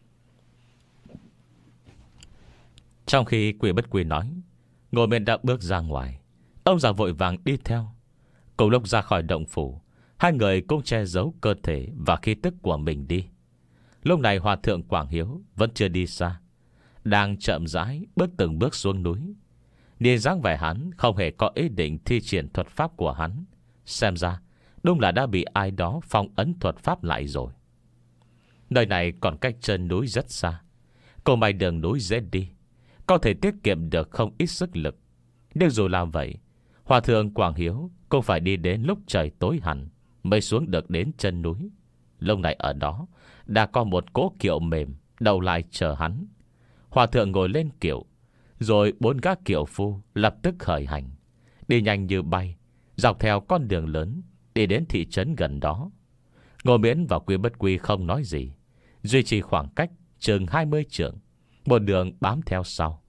Trong khi Quy Bất Quy nói, Ngô Miễn đã bước ra ngoài. Ông già vội vàng đi theo. Cùng lúc ra khỏi động phủ, hai người cũng che giấu cơ thể và khí tức của mình đi. Lúc này hòa thượng Quảng Hiếu vẫn chưa đi xa, đang chậm rãi bước từng bước xuống núi. Nhìn dáng vẻ hắn không hề có ý định thi triển thuật pháp của hắn. Xem ra đúng là đã bị ai đó phong ấn thuật pháp lại rồi. Nơi này còn cách chân núi rất xa, cô may đường núi dễ đi, có thể tiết kiệm được không ít sức lực. Nhưng dù làm vậy, hòa thượng Quảng Hiếu cũng phải đi đến lúc trời tối hẳn mới xuống được đến chân núi. Lúc này ở đó đã có một cỗ kiệu mềm đầu lại chờ hắn. Hòa thượng ngồi lên kiệu, rồi bốn gác kiệu phu lập tức khởi hành, đi nhanh như bay, dọc theo con đường lớn đi đến thị trấn gần đó. Ngô Miễn và Quy Bất Quy không nói gì, duy trì khoảng cách chừng hai mươi trượng, một đường bám theo sau.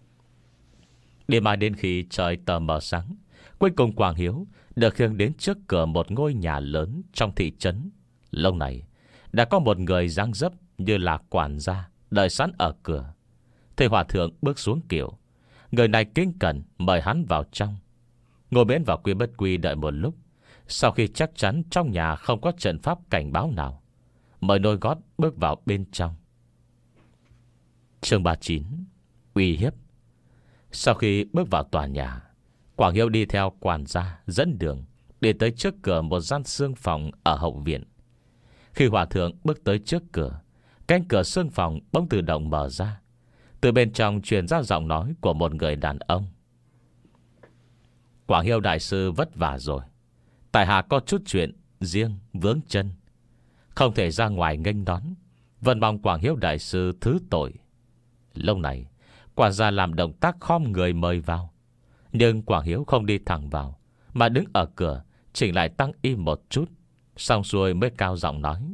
Đi mãi đến khi trời tờ mờ sáng, cuối cùng Quảng Hiếu được khiêng đến trước cửa một ngôi nhà lớn trong thị trấn. Lâu này đã có một người dáng dấp như là quản gia đợi sẵn ở cửa. Thầy hòa thượng bước xuống kiệu, người này kính cẩn mời hắn vào trong. Ngô Miễn và Quy Bất Quy đợi một lúc. Sau khi chắc chắn trong nhà không có trận pháp cảnh báo nào, mời nôi gót bước vào bên trong. Chương ba mươi chín, uy hiếp. Sau khi bước vào tòa nhà, Quảng Hiếu đi theo quản gia dẫn đường, đi tới trước cửa một gian xương phòng ở hậu viện. Khi hòa thượng bước tới trước cửa, cánh cửa xương phòng bỗng tự động mở ra. Từ bên trong truyền ra giọng nói của một người đàn ông: Quảng Hiếu đại sư vất vả rồi, tại hạ có chút chuyện riêng vướng chân, không thể ra ngoài nghênh đón, vẫn mong Quảng Hiếu đại sư thứ tội. Lúc này quản gia làm động tác khom người mời vào, nhưng Quảng Hiếu không đi thẳng vào, mà đứng ở cửa chỉnh lại tăng y một chút, xong xuôi mới cao giọng nói: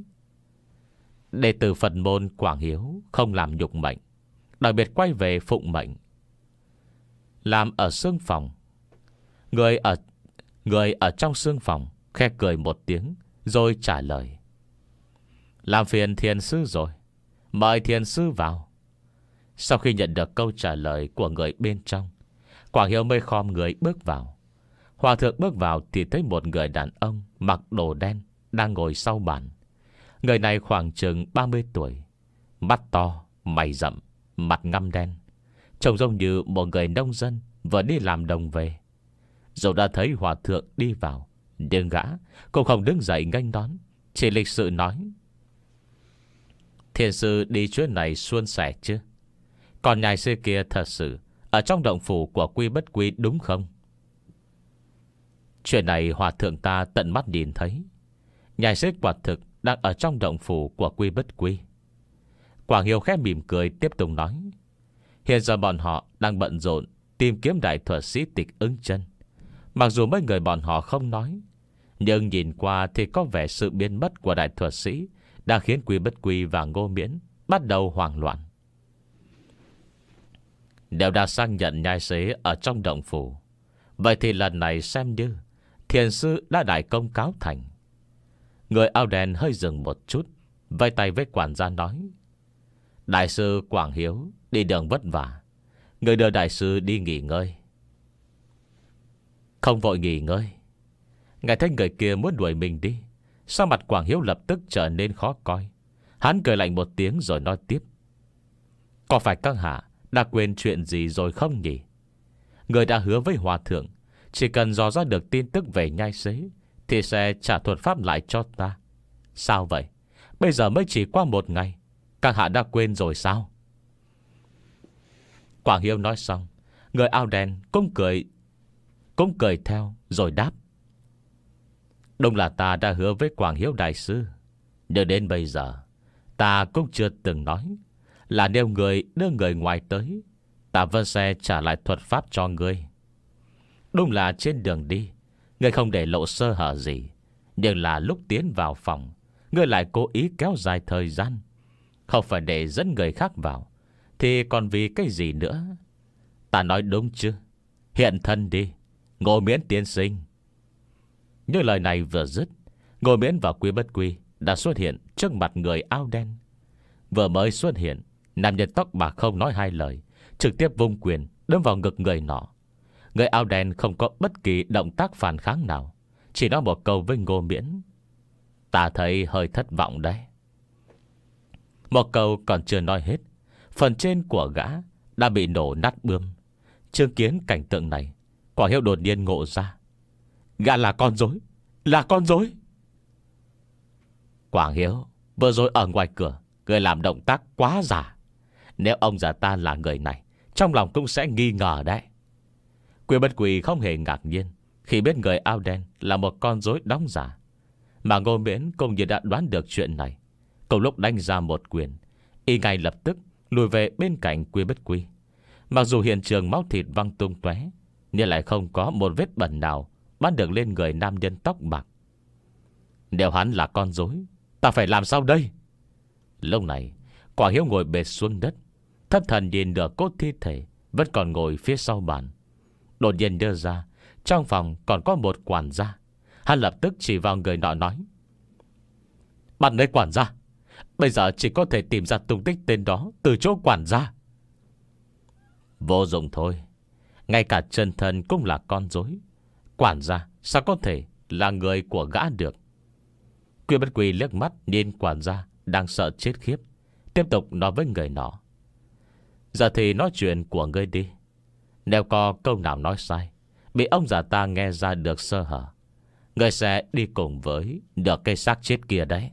Đệ tử Phật môn Quảng Hiếu không làm nhục mệnh, đặc biệt quay về phụng mệnh. Làm ở xương phòng, người ở Người ở trong sương phòng khẽ cười một tiếng, rồi trả lời: Làm phiền thiền sư rồi, mời thiền sư vào. Sau khi nhận được câu trả lời của người bên trong, Quảng Hiếu mới khom người bước vào. Hòa thượng bước vào thì thấy một người đàn ông mặc đồ đen đang ngồi sau bàn. Người này khoảng chừng ba mươi tuổi, mắt to, mày rậm, mặt ngăm đen, trông giống như một người nông dân vừa đi làm đồng về. Dù đã thấy hòa thượng đi vào, nhưng gã cũng không đứng dậy nghênh đón, chỉ lịch sự nói: Thiền sư đi chuyến này suôn sẻ chứ? Còn nhai sư kia thật sự ở trong động phủ của Quy Bất Quy đúng không? Chuyện này hòa thượng ta tận mắt nhìn thấy. Nhai sư quả thực đang ở trong động phủ của Quy Bất Quy. Quảng Hiếu khẽ mỉm cười tiếp tục nói: Hiện giờ bọn họ đang bận rộn tìm kiếm đại thuật sĩ Tịch Ứng Chân. Mặc dù mấy người bọn họ không nói, nhưng nhìn qua thì có vẻ sự biến mất của đại thuật sĩ đã khiến Quy Bất Quy và Ngô Miễn bắt đầu hoảng loạn. Đều đã xác nhận nhai xế ở trong động phủ, vậy thì lần này xem như thiền sư đã đại công cáo thành. Người áo đen hơi dừng một chút, vây tay với quản gia nói: Đại sư Quảng Hiếu đi đường vất vả, người đưa đại sư đi nghỉ ngơi. Không vội nghỉ ngơi. Ngài thấy người kia muốn đuổi mình đi, sao mặt Quảng Hiếu lập tức trở nên khó coi. Hắn cười lạnh một tiếng rồi nói tiếp: Có phải các hạ đã quên chuyện gì rồi không nhỉ? Người đã hứa với hòa thượng chỉ cần dò ra được tin tức về nhai xế thì sẽ trả thuật pháp lại cho ta. Sao vậy? Bây giờ mới chỉ qua một ngày, các hạ đã quên rồi sao? Quảng Hiếu nói xong, người áo đen cũng cười Cũng cười theo rồi đáp: Đúng là ta đã hứa với Quảng Hiếu đại sư, nhưng đến bây giờ ta cũng chưa từng nói là nếu người đưa người ngoài tới, ta vẫn sẽ trả lại thuật pháp cho ngươi. Đúng là trên đường đi ngươi không để lộ sơ hở gì, nhưng là lúc tiến vào phòng, ngươi lại cố ý kéo dài thời gian. Không phải để dẫn người khác vào, thì còn vì cái gì nữa? Ta nói đúng chứ? Hiện thân đi, Ngô Miễn tiên sinh. Những lời này vừa dứt, Ngô Miễn và Quy Bất Quy đã xuất hiện trước mặt người áo đen. Vừa mới xuất hiện, nam nhân tóc bạc không nói hai lời, trực tiếp vung quyền đâm vào ngực người nọ. Người áo đen không có bất kỳ động tác phản kháng nào, chỉ nói một câu với Ngô Miễn: Ta thấy hơi thất vọng đấy. Một câu còn chưa nói hết, phần trên của gã đã bị nổ nát bươm. Chứng kiến cảnh tượng này, Quảng Hiếu đột nhiên ngộ ra: Gã là con rối, là con rối. Quảng Hiếu, vừa rồi ở ngoài cửa người làm động tác quá giả. Nếu ông già ta là người này, trong lòng cũng sẽ nghi ngờ đấy. Quy Bất Quy không hề ngạc nhiên khi biết người áo đen là một con rối đóng giả, mà Ngô Miễn cũng như đã đoán được chuyện này. Cùng lúc đánh ra một quyền, y ngay lập tức lùi về bên cạnh Quy Bất Quy. Mặc dù hiện trường máu thịt văng tung tóe, nhưng lại không có một vết bẩn nào bắn được lên người nam nhân tóc bạc. Nếu hắn là con rối, ta phải làm sao đây? Lúc này Quảng Hiếu ngồi bệt xuống đất, thất thần nhìn được cốt thi thể vẫn còn ngồi phía sau bàn. Đột nhiên nhớ ra trong phòng còn có một quản gia. Hắn lập tức chỉ vào người nọ nói: Bắt lấy quản gia. Bây giờ chỉ có thể tìm ra tung tích tên đó từ chỗ quản gia. Vô dụng thôi, ngay cả chân thân cũng là con rối, quản gia sao có thể là người của gã được? Quy Bất Quy liếc mắt nhìn quản gia đang sợ chết khiếp, tiếp tục nói với người nọ: Giờ thì nói chuyện của ngươi đi. Nếu có câu nào nói sai, bị ông già ta nghe ra được sơ hở, ngươi sẽ đi cùng với được cây xác chết kia đấy.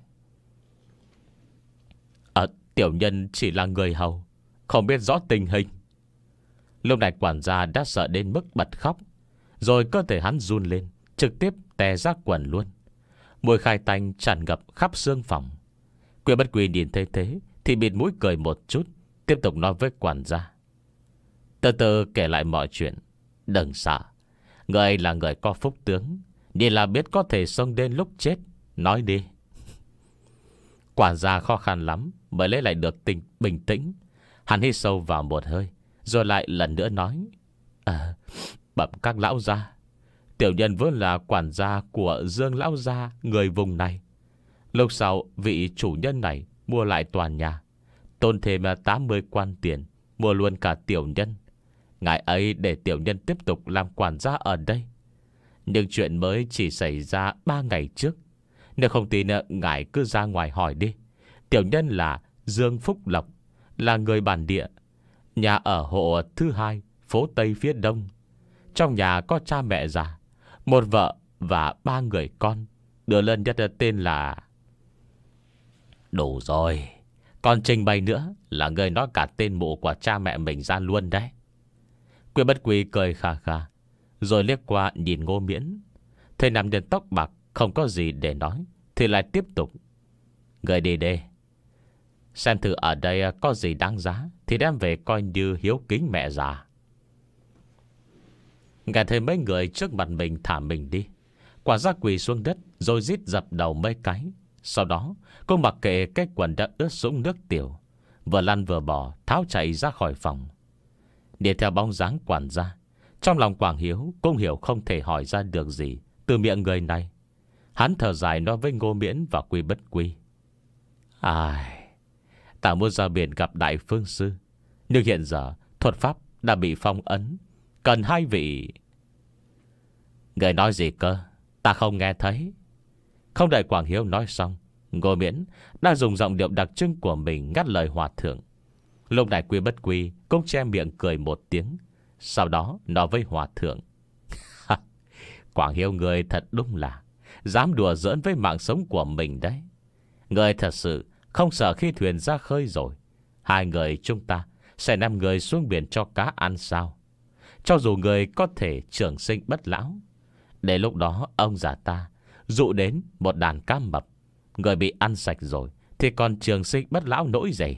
À, tiểu nhân chỉ là người hầu, không biết rõ tình hình. Lúc này quản gia đã sợ đến mức bật khóc, rồi cơ thể hắn run lên, trực tiếp tè ra quần luôn. Mùi khai tanh tràn ngập khắp xương phòng. Quy Bất Quy nhìn thấy thế thì bịt mũi cười một chút, tiếp tục nói với quản gia: Từ từ kể lại mọi chuyện, đừng sợ. Người là người có phúc tướng, nhìn là biết có thể sống đến lúc chết. Nói đi. Quản gia khó khăn lắm mới lấy lại được tình bình tĩnh. Hắn hít sâu vào một hơi, rồi lại lần nữa nói: À, bẩm các lão gia, Tiểu nhân vốn là quản gia của Dương Lão Gia, người vùng này. Lúc sau vị chủ nhân này mua lại tòa nhà, tốn thêm tám mươi quan tiền, mua luôn cả tiểu nhân. Ngài ấy để tiểu nhân tiếp tục làm quản gia ở đây. Nhưng chuyện mới chỉ xảy ra ba ngày trước. Nếu không tin, ngài cứ ra ngoài hỏi đi. Tiểu nhân là Dương Phúc Lộc, là người bản địa, nhà ở hộ thứ hai, phố Tây phía đông. Trong nhà có cha mẹ già, một vợ và ba người con. Đứa lớn nhất tên là... Đủ rồi. Còn trình bày nữa là người nói cả tên mụ của cha mẹ mình ra luôn đấy. Quy Bất Quy cười kha kha, rồi liếc qua nhìn Ngô Miễn. Thấy nằm đến tóc bạc không có gì để nói, thì lại tiếp tục. Người đi đi, xem thử ở đây có gì đáng giá, thì đem về coi như hiếu kính mẹ già. Nghe thấy mấy người trước mặt mình thả mình đi, quả ra quỳ xuống đất, rồi rít dập đầu mấy cái. Sau đó cô mặc kệ cái quần đã ướt sũng nước tiểu, vừa lăn vừa bò tháo chạy ra khỏi phòng. Đi theo bóng dáng quản gia, trong lòng Quảng Hiếu cũng hiểu không thể hỏi ra được gì từ miệng người này. Hắn thở dài nói với Ngô Miễn và Quy Bất Quy. Ai, ta muốn ra biển gặp Đại Phương Sư, nhưng hiện giờ thuật pháp đã bị phong ấn, cần hai vị. Người nói gì cơ? Ta không nghe thấy. Không đợi Quảng Hiếu nói xong, Ngô Miễn đã dùng giọng điệu đặc trưng của mình ngắt lời hòa thượng. Lúc này Quy Bất Quy cũng che miệng cười một tiếng, sau đó nói với hòa thượng. Quảng Hiếu người thật đúng là dám đùa giỡn với mạng sống của mình đấy. Người thật sự không sợ khi thuyền ra khơi rồi, hai người chúng ta sẽ ném người xuống biển cho cá ăn sao? Cho dù người có thể trường sinh bất lão, để lúc đó ông già ta dụ đến một đàn cá mập, người bị ăn sạch rồi thì còn trường sinh bất lão nỗi gì?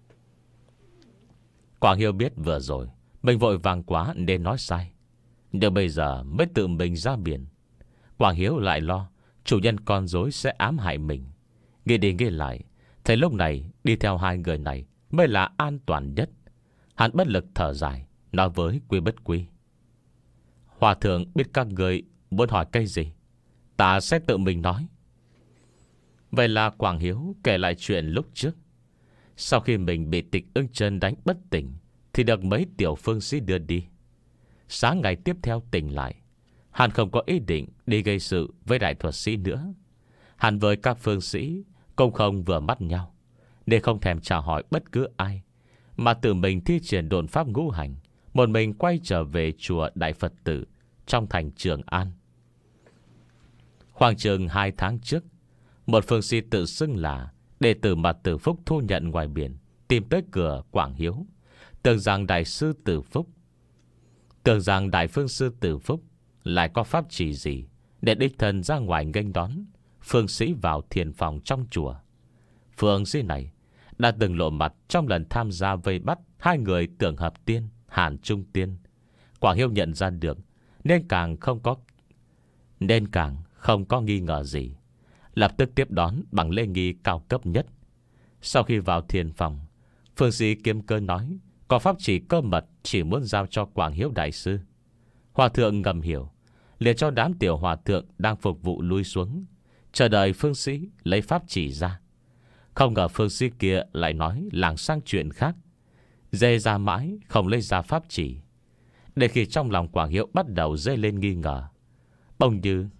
Quảng Hiếu biết vừa rồi mình vội vàng quá nên nói sai, nhưng bây giờ mới tự mình ra biển. Quảng Hiếu lại lo chủ nhân con rối sẽ ám hại mình. Nghĩ đi nghĩ lại, thấy lúc này đi theo hai người này mới là an toàn nhất. Hắn bất lực thở dài, nói với Quy Bất Quy. Hòa thượng biết các người muốn hỏi cái gì, ta sẽ tự mình nói. Vậy là Quảng Hiếu kể lại chuyện lúc trước. Sau khi mình bị Tịch Ưng Chân đánh bất tỉnh, thì được mấy tiểu phương sĩ đưa đi. Sáng ngày tiếp theo tỉnh lại, hắn không có ý định đi gây sự với đại thuật sĩ nữa. Hắn với các phương sĩ cũng không vừa mắt nhau, nên không thèm chào hỏi bất cứ ai, mà tự mình thi triển độn pháp ngũ hành, một mình quay trở về chùa Đại Phật Tử trong thành Trường An. Khoảng chừng hai tháng trước, một phương sĩ tự xưng là đệ tử mà Tử Phúc thu nhận ngoài biển tìm tới cửa Quảng Hiếu, tưởng rằng đại sư Tử Phúc Tưởng rằng đại phương sư Tử Phúc lại có pháp chỉ gì để đích thân ra ngoài nghênh đón phương sĩ vào thiền phòng trong chùa. Phương sĩ này đã từng lộ mặt trong lần tham gia vây bắt hai người Tưởng Hợp Tiên, Hàn Trung Tiên. Quảng Hiếu nhận ra được, nên càng không có Nên càng không có nghi ngờ gì, lập tức tiếp đón bằng lễ nghi cao cấp nhất. Sau khi vào thiền phòng, phương sĩ Kiếm Cơ nói có pháp chỉ cơ mật chỉ muốn giao cho Quảng Hiếu đại sư. Hòa thượng ngầm hiểu, liền cho đám tiểu hòa thượng đang phục vụ lui xuống, chờ đợi phương sĩ lấy pháp chỉ ra. Không ngờ phương sĩ kia lại nói làng sang chuyện khác, dê ra mãi không lấy ra pháp chỉ. Để khi trong lòng Quảng Hiếu bắt đầu dấy lên nghi ngờ, bỗng như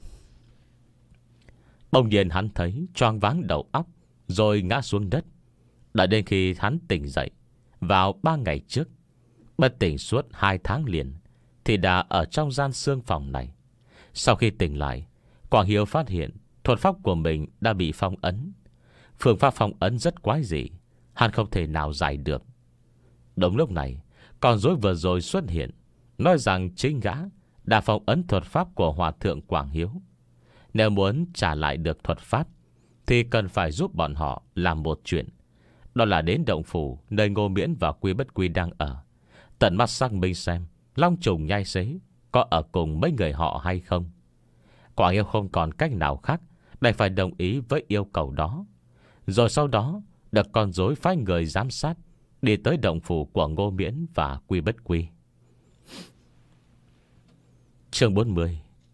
Bỗng nhiên hắn thấy choáng váng đầu óc, rồi ngã xuống đất. Đợi đến khi hắn tỉnh dậy vào ba ngày trước, bất tỉnh suốt hai tháng liền, thì đã ở trong gian xương phòng này. Sau khi tỉnh lại, Quảng Hiếu phát hiện thuật pháp của mình đã bị phong ấn. Phương pháp phong ấn rất quái dị, hắn không thể nào giải được. Đúng lúc này, con rối vừa rồi xuất hiện, nói rằng chính gã đã phong ấn thuật pháp của Hòa thượng Quảng Hiếu. Nếu muốn trả lại được thuật pháp, thì cần phải giúp bọn họ làm một chuyện, đó là đến động phủ nơi Ngô Miễn và Quy Bất Quy đang ở, tận mắt xác minh xem Long Trùng Nhai Xế có ở cùng mấy người họ hay không. Quảng Hiếu không còn cách nào khác, đành phải đồng ý với yêu cầu đó. Rồi sau đó được con rối phái người giám sát đi tới động phủ của Ngô Miễn và Quy Bất Quy. Chương bốn mươi.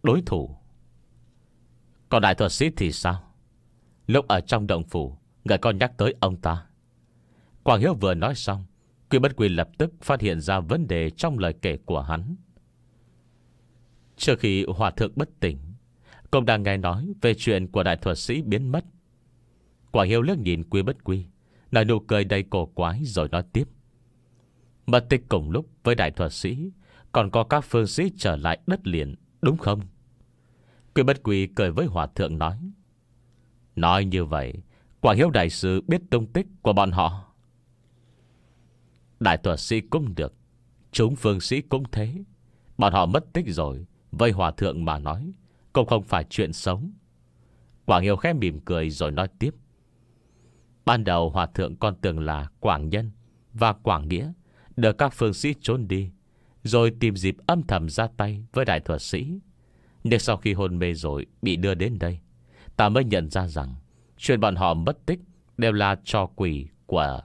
đối thủ. Còn đại thuật sĩ thì sao? Lúc ở trong động phủ, người con nhắc tới ông ta. Quảng Hiếu vừa nói xong, Quy Bất Quy lập tức phát hiện ra vấn đề trong lời kể của hắn. Trước khi hòa thượng bất tỉnh, cũng đang nghe nói về chuyện của đại thuật sĩ biến mất. Quảng Hiếu liếc nhìn Quy Bất Quy, nở nụ cười đầy cổ quái rồi nói tiếp. Mất tích cùng lúc với đại thuật sĩ, còn có các phương sĩ trở lại đất liền, đúng không? Quy Bất Quy cười với hòa thượng nói. Nói như vậy, Quảng Hiếu đại sư biết tung tích của bọn họ. Đại thuật sĩ cũng được, chúng phương sĩ cũng thế. Bọn họ mất tích rồi, với hòa thượng mà nói cũng không phải chuyện sống. Quảng Hiếu khẽ mỉm cười rồi nói tiếp. Ban đầu hòa thượng còn tưởng là Quảng Nhân và Quảng Nghĩa được các phương sĩ trốn đi, rồi tìm dịp âm thầm ra tay với đại thuật sĩ. Nhưng sau khi hôn mê rồi bị đưa đến đây, ta mới nhận ra rằng chuyện bọn họ mất tích đều là trò quỷ của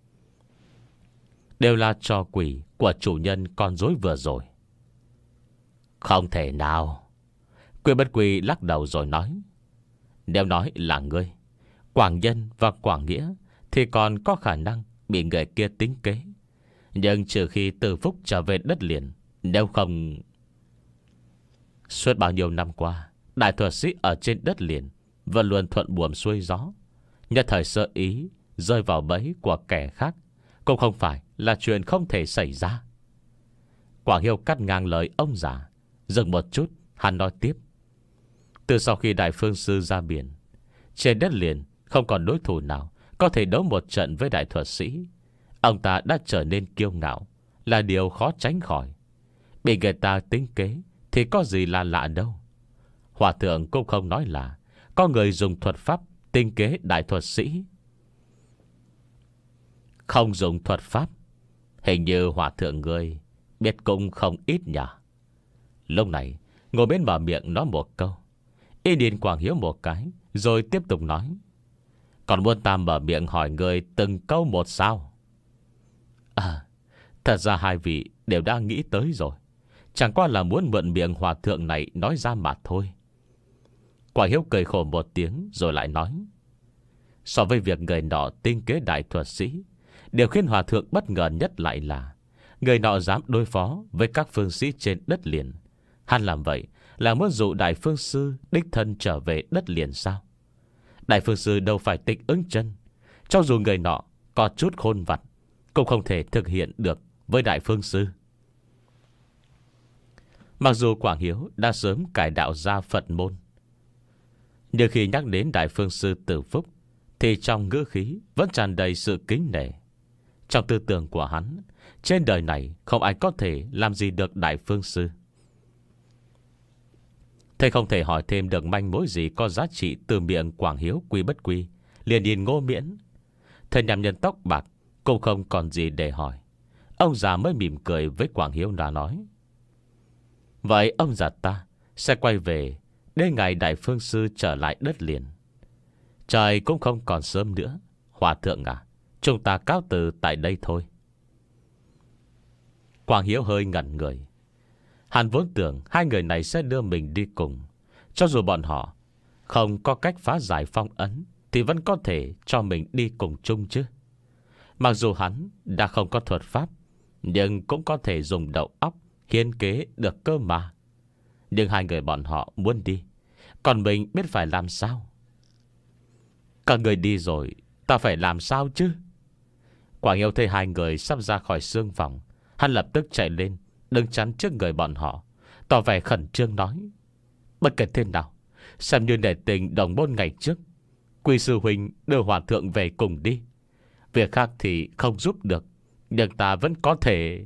Đều là trò quỷ của chủ nhân con rối vừa rồi. Không thể nào. Quy Bất Quy lắc đầu rồi nói. Nếu nói là ngươi, Quảng Nhân và Quảng Nghĩa, thì còn có khả năng bị người kia tính kế. Nhưng trừ khi Từ Phúc trở về đất liền, nếu không... Suốt bao nhiêu năm qua, đại thuật sĩ ở trên đất liền vẫn luôn thuận buồm xuôi gió. Nhất thời sơ ý rơi vào bẫy của kẻ khác cũng không phải là chuyện không thể xảy ra. Quảng Hiếu cắt ngang lời ông già, dừng một chút, hắn nói tiếp. Từ sau khi đại phương sư ra biển, trên đất liền không còn đối thủ nào có thể đấu một trận với đại thuật sĩ. Ông ta đã trở nên kiêu ngạo, là điều khó tránh khỏi. Bị người ta tính kế thì có gì là lạ đâu. Hòa thượng cũng không nói là có người dùng thuật pháp tinh kế đại thuật sĩ. Không dùng thuật pháp, hình như hòa thượng ngươi biết cũng không ít nhỉ. Lúc này ngồi bên mở miệng nói một câu. Y nhìn Quảng Hiếu một cái, rồi tiếp tục nói. Còn muốn ta mở miệng hỏi người từng câu một sao? À, thật ra hai vị đều đã nghĩ tới rồi. Chẳng qua là muốn mượn miệng hòa thượng này nói ra mà thôi. Quảng Hiếu cười khổ một tiếng rồi lại nói. So với việc người nọ tinh kế đại thuật sĩ, điều khiến hòa thượng bất ngờ nhất lại là người nọ dám đối phó với các phương sĩ trên đất liền. Hắn làm vậy là muốn dụ đại phương sư đích thân trở về đất liền sao? Đại phương sư đâu phải Tịch Ứng Chân. Cho dù người nọ có chút khôn vặt, cũng không thể thực hiện được với đại phương sư. Mặc dù Quảng Hiếu đã sớm cải đạo ra Phật môn, nhưng khi nhắc đến đại phương sư Từ Phúc, thì trong ngữ khí vẫn tràn đầy sự kính nể. Trong tư tưởng của hắn, trên đời này không ai có thể làm gì được đại phương sư. Thế không thể hỏi thêm được manh mối gì có giá trị từ miệng Quảng Hiếu. Quy Bất Quy liền nhìn Ngô Miễn. Thầy nhằm nhân tóc bạc cũng không còn gì để hỏi. Ông già mới mỉm cười với Quảng Hiếu đã nói. Vậy ông già ta sẽ quay về đến ngày đại phương sư trở lại đất liền. Trời cũng không còn sớm nữa. Hòa thượng à, chúng ta cáo từ tại đây thôi. Quảng Hiếu hơi ngẩn người. Hắn vốn tưởng hai người này sẽ đưa mình đi cùng. Cho dù bọn họ không có cách phá giải phong ấn, thì vẫn có thể cho mình đi cùng chung chứ. Mặc dù hắn đã không có thuật pháp, nhưng cũng có thể dùng đầu óc hiến kế được cơ mà. Nhưng hai người bọn họ muốn đi, còn mình biết phải làm sao? Các người đi rồi, ta phải làm sao chứ? Quảng Hiếu thấy hai người sắp ra khỏi xương phòng, hắn lập tức chạy lên, đứng chắn trước người bọn họ, tỏ vẻ khẩn trương nói. Bất kể thế nào, xem như để tình đồng môn ngày trước, Quy sư huynh đưa hòa thượng về cùng đi. Việc khác thì không giúp được, nhưng ta vẫn có thể.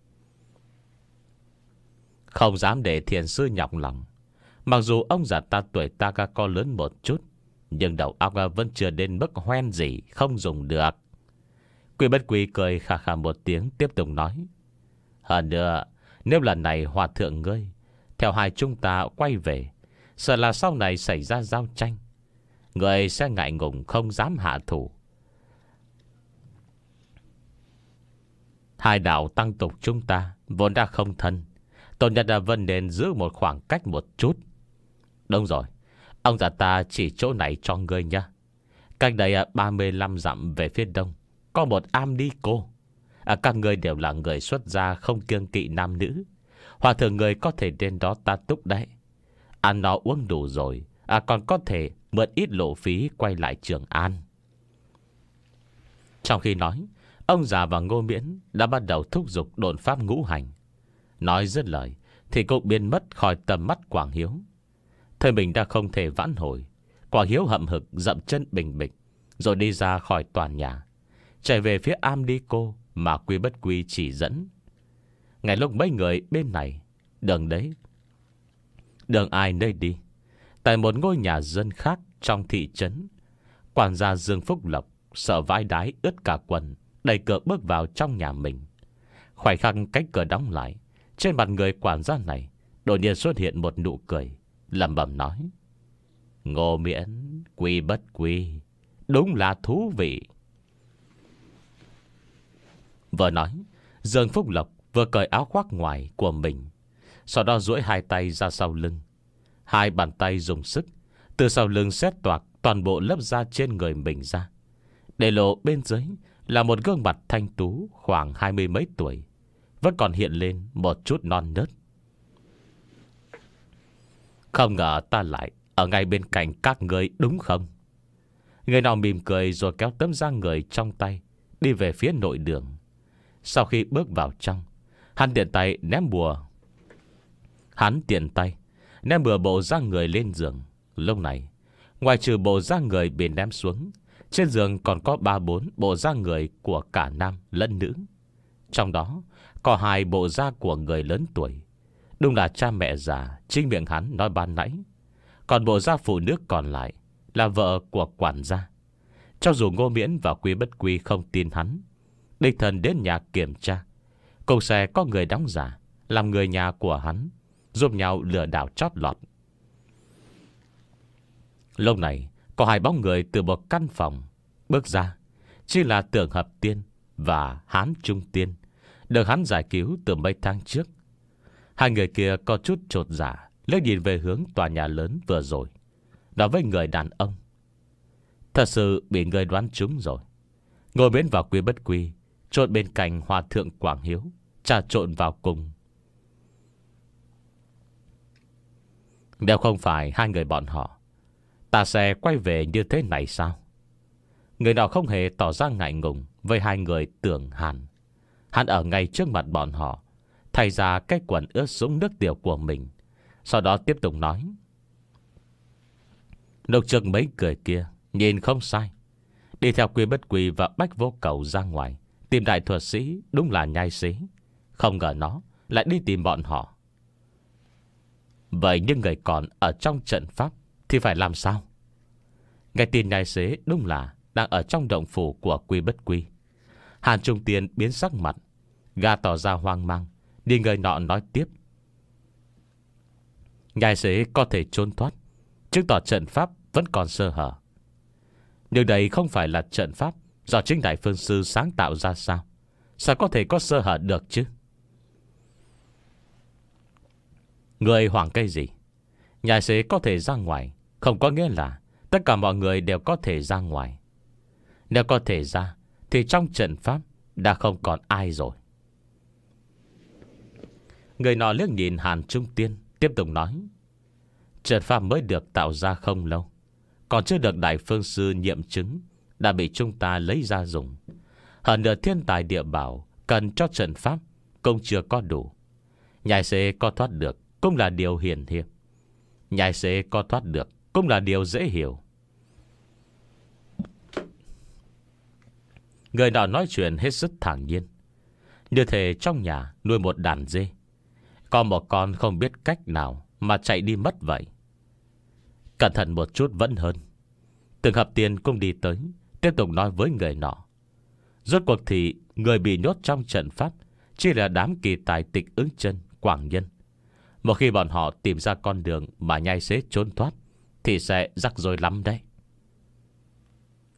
Không dám để thiền sư nhọc lòng. Mặc dù ông già ta tuổi ta ca co lớn một chút, nhưng đầu óc vẫn chưa đến mức hoen gì không dùng được. Quy Bất Quy cười khà khà một tiếng, tiếp tục nói. Hơn nữa, nếu lần này hòa thượng ngươi theo hai chúng ta quay về, sợ là sau này xảy ra giao tranh, người sẽ ngại ngùng không dám hạ thủ. Hai đạo tăng tục chúng ta vốn đã không thân, Tôn Nhất đã vẫn nên giữ một khoảng cách một chút. Đúng rồi, ông già ta chỉ chỗ này cho ngươi nhá. Cách đây ba mươi lăm dặm về phía đông có một am đi cô. à, Các ngươi đều là người xuất gia, không kiêng kỵ nam nữ. Hòa thượng người có thể đến đó ta túc đấy. Ăn nó uống đủ rồi, à, còn có thể mượn ít lộ phí quay lại Trường An. Trong khi nói, ông già và Ngô Miễn đã bắt đầu thúc giục độn pháp ngũ hành. Nói dứt lời thì cũng biến mất khỏi tầm mắt Quảng Hiếu. Thời mình đã không thể vãn hồi. Quảng Hiếu hậm hực dậm chân bình bịch, rồi đi ra khỏi tòa nhà, chạy về phía am đi cô mà Quy Bất Quy chỉ dẫn. Ngay lúc mấy người bên này, đường đấy, đường ai nơi đi. Tại một ngôi nhà dân khác trong thị trấn, quản gia Dương Phúc Lộc sợ vãi đái ướt cả quần, đẩy cửa bước vào trong nhà mình. Khoảnh khắc cánh cửa đóng lại, trên mặt người quản gia này đột nhiên xuất hiện một nụ cười, lẩm bẩm nói: Ngô Miễn, Quy Bất Quy, đúng là thú vị. Vừa nói, Dương Phúc Lộc vừa cởi áo khoác ngoài của mình, sau đó duỗi hai tay ra sau lưng. Hai bàn tay dùng sức từ sau lưng xét toạc toàn bộ lớp da trên người mình ra, để lộ bên dưới là một gương mặt thanh tú khoảng hai mươi mấy tuổi, vẫn còn hiện lên một chút non nớt. Không ngờ ta lại ở ngay bên cạnh các người đúng không? Người nào mỉm cười rồi kéo tấm da người trong tay đi về phía nội đường. Sau khi bước vào trong, hắn tiện tay ném bùa Hắn tiện tay ném bừa bộ da người lên giường. Lúc này, ngoài trừ bộ da người bị ném xuống, trên giường còn có ba bốn bộ da người của cả nam lẫn nữ. Trong đó có hai bộ da của người lớn tuổi, đúng là cha mẹ già chính miệng hắn nói ban nãy. Còn bộ da phụ nữ còn lại là vợ của quản gia. Cho dù Ngô Miễn và Quy Bất Quy không tin hắn, đích thân đến nhà kiểm tra, cũng sẽ có người đóng giả làm người nhà của hắn, giúp nhau lừa đảo chót lọt. Lúc này có hai bóng người từ một căn phòng bước ra, chỉ là Tưởng Hợp Tiên và Hán Trung Tiên, được hắn giải cứu từ mấy tháng trước. Hai người kia có chút chột dạ, liếc nhìn về hướng tòa nhà lớn vừa rồi, nói với người đàn ông: Thật sự bị người đoán trúng rồi. Ngồi bên vào Quy Bất Quy trộn bên cạnh Hòa thượng Quảng Hiếu, trà trộn vào cùng. Nếu không phải hai người bọn họ, ta sẽ quay về như thế này sao? Người nào không hề tỏ ra ngại ngùng với hai người Tưởng Hàn. Hắn ở ngay trước mặt bọn họ, thay ra cái quần ướt sũng nước tiểu của mình, sau đó tiếp tục nói: Lúc trước mấy người kia nhìn không sai, đi theo Quy Bất Quy và Bách Vô Cầu ra ngoài tìm đại thuật sĩ, đúng là nhai xí. Không ngờ nó lại đi tìm bọn họ. Vậy những người còn ở trong trận pháp thì phải làm sao? Nghe tin nhai xế đúng là đang ở trong động phủ của Quy Bất Quy, Hàn Trung Tiên biến sắc mặt, gã tỏ ra hoang mang, đi người nọ nói tiếp: Nhai xế có thể trốn thoát, chứng tỏ trận pháp vẫn còn sơ hở. Nhưng đây không phải là trận pháp do chính Đại Phương Sư sáng tạo ra sao? Sao có thể có sơ hở được chứ? Người hoảng cái gì? Nhai xế có thể ra ngoài, không có nghĩa là tất cả mọi người đều có thể ra ngoài. Nếu có thể ra thì trong trận pháp đã không còn ai rồi. Người nọ liếc nhìn Hàn Trung Tiên, tiếp tục nói: Trận pháp mới được tạo ra không lâu, còn chưa được Đại Phương Sư nghiệm chứng, đã bị chúng ta lấy ra dùng. Hơn nữa thiên tài địa bảo cần cho trận pháp cũng chưa có đủ. Nhai xế có thoát được cũng là điều hiển hiệp. Nhai xế có thoát được cũng là điều dễ hiểu. Người nào nói chuyện hết sức thản nhiên, như thể trong nhà nuôi một đàn dê, có một con không biết cách nào mà chạy đi mất vậy. Cẩn thận một chút vẫn hơn. Tưởng Hợp Tiên cũng đi tới, tiếp tục nói với người nọ: Rốt cuộc thì người bị nhốt trong trận pháp chỉ là đám kỳ tài Tịch Ứng Chân, Quảng Nhân. Một khi bọn họ tìm ra con đường mà nhai xế trốn thoát thì sẽ rắc rối lắm đấy.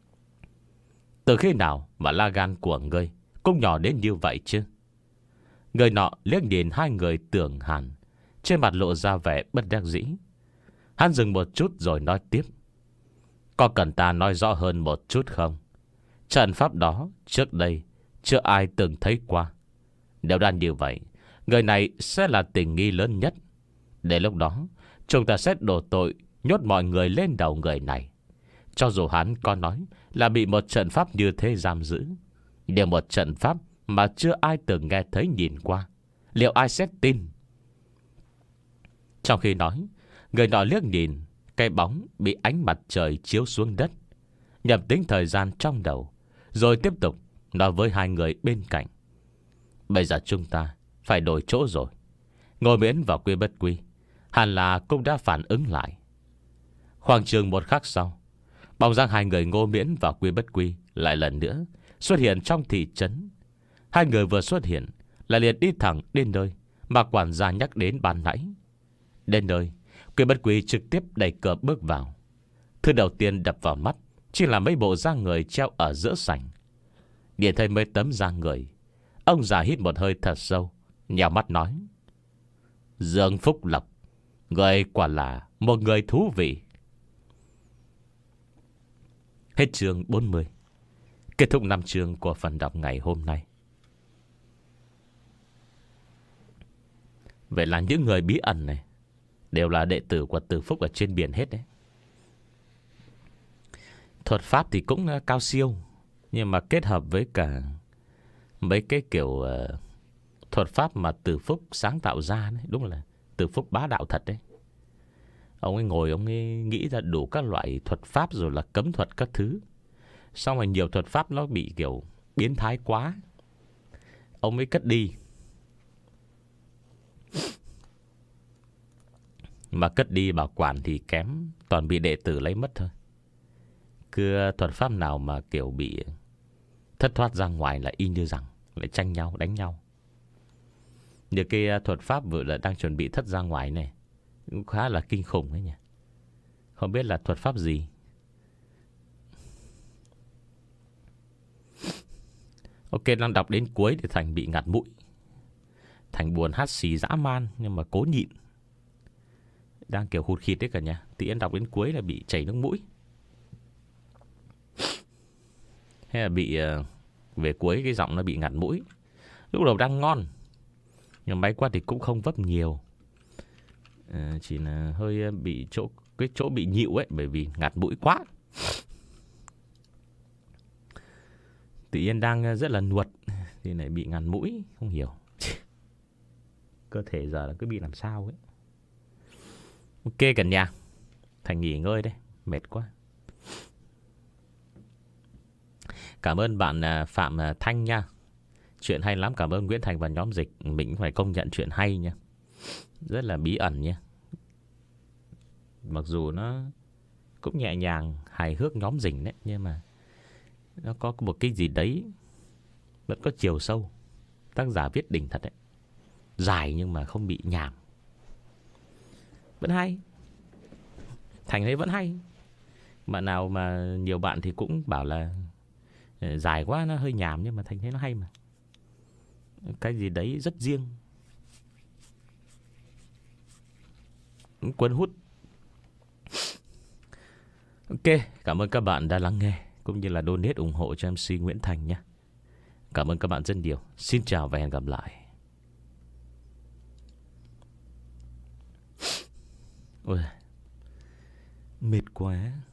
Từ khi nào mà la gan của ngươi cũng nhỏ đến như vậy chứ? Người nọ liếc nhìn hai người Tưởng Hàn, trên mặt lộ ra vẻ bất đắc dĩ. Hắn dừng một chút rồi nói tiếp: có cần ta nói rõ hơn một chút không? Trận pháp đó trước đây chưa ai từng thấy qua. Nếu đã như vậy, người này sẽ là tình nghi lớn nhất. Đến lúc đó chúng ta sẽ đổ tội nhốt mọi người lên đầu người này. Cho dù hắn có nói là bị một trận pháp như thế giam giữ, nhưng một trận pháp mà chưa ai từng nghe thấy nhìn qua, liệu ai sẽ tin? Trong khi nói, người nọ liếc nhìn cái bóng bị ánh mặt trời chiếu xuống đất, nhầm tính thời gian trong đầu, rồi tiếp tục nói với hai người bên cạnh: bây giờ chúng ta phải đổi chỗ rồi. Ngô Miễn và Quy Bất Quy hẳn là cũng đã phản ứng lại. Khoảng chừng một khắc sau, bóng dáng hai người Ngô Miễn và Quy Bất Quy lại lần nữa xuất hiện trong thị trấn. Hai người vừa xuất hiện là liền đi thẳng đến nơi mà quản gia nhắc đến ban nãy. Đến nơi, Quy Bất Quy trực tiếp đẩy cửa bước vào. Thứ đầu tiên đập vào mắt chỉ là mấy bộ da người treo ở giữa sảnh. Nhìn thấy mấy tấm da người, ông già hít một hơi thật sâu, nhào mắt nói: Dương Phúc Lộc, người quả là một người thú vị. Hết chương bốn mươi. Kết thúc năm chương của phần đọc ngày hôm nay. Vậy là những người bí ẩn này đều là đệ tử của Từ Phúc ở trên biển hết đấy. Thuật pháp thì cũng cao siêu, nhưng mà kết hợp với cả mấy cái kiểu uh, thuật pháp mà Từ Phúc sáng tạo ra đấy, đúng là Từ Phúc bá đạo thật đấy. Ông ấy ngồi ông ấy nghĩ ra đủ các loại thuật pháp, rồi là cấm thuật các thứ. Xong rồi nhiều thuật pháp nó bị kiểu biến thái quá, ông ấy cất đi. Mà cất đi bảo quản thì kém, toàn bị đệ tử lấy mất thôi. Cứ thuật pháp nào mà kiểu bị thất thoát ra ngoài là y như rằng lại tranh nhau, đánh nhau. Như cái thuật pháp vừa là đang chuẩn bị thất ra ngoài này cũng khá là kinh khủng đấy nhỉ. Không biết là thuật pháp gì. Ok, đang đọc đến cuối thì Thành bị ngạt mũi. Thành buồn hát xì dã man, nhưng mà cố nhịn. Đang kiểu hụt khịt đấy cả nhà. Tí em đọc đến cuối là bị chảy nước mũi. Hay là bị uh, về cuối cái giọng nó bị ngạt mũi. Lúc đầu đang ngon, nhưng may quá thì cũng không vấp nhiều. à, Chỉ là hơi bị chỗ cái chỗ bị nhịu ấy, bởi vì ngạt mũi quá. Tự nhiên đang rất là nuột thì lại bị ngạt mũi, không hiểu. Cơ thể giờ là cứ bị làm sao ấy. Ok cả nhà, Thành nghỉ ngơi đây, mệt quá. Cảm ơn bạn Phạm Thanh nha. Chuyện hay lắm, cảm ơn Nguyễn Thành và nhóm dịch. Mình phải công nhận chuyện hay nha, rất là bí ẩn nha. Mặc dù nó cũng nhẹ nhàng hài hước nhóm dịch đấy, nhưng mà nó có một cái gì đấy vẫn có chiều sâu. Tác giả viết đỉnh thật đấy. Dài nhưng mà không bị nhàm, vẫn hay. Thành thấy vẫn hay. Bạn nào mà nhiều bạn thì cũng bảo là dài quá nó hơi nhàm, nhưng mà Thành thấy nó hay mà. Cái gì đấy rất riêng, cuốn hút. Ok, cảm ơn các bạn đã lắng nghe cũng như là donate ủng hộ cho em xê Nguyễn Thành nhé. Cảm ơn các bạn rất nhiều. Xin chào và hẹn gặp lại. Ôi, mệt quá.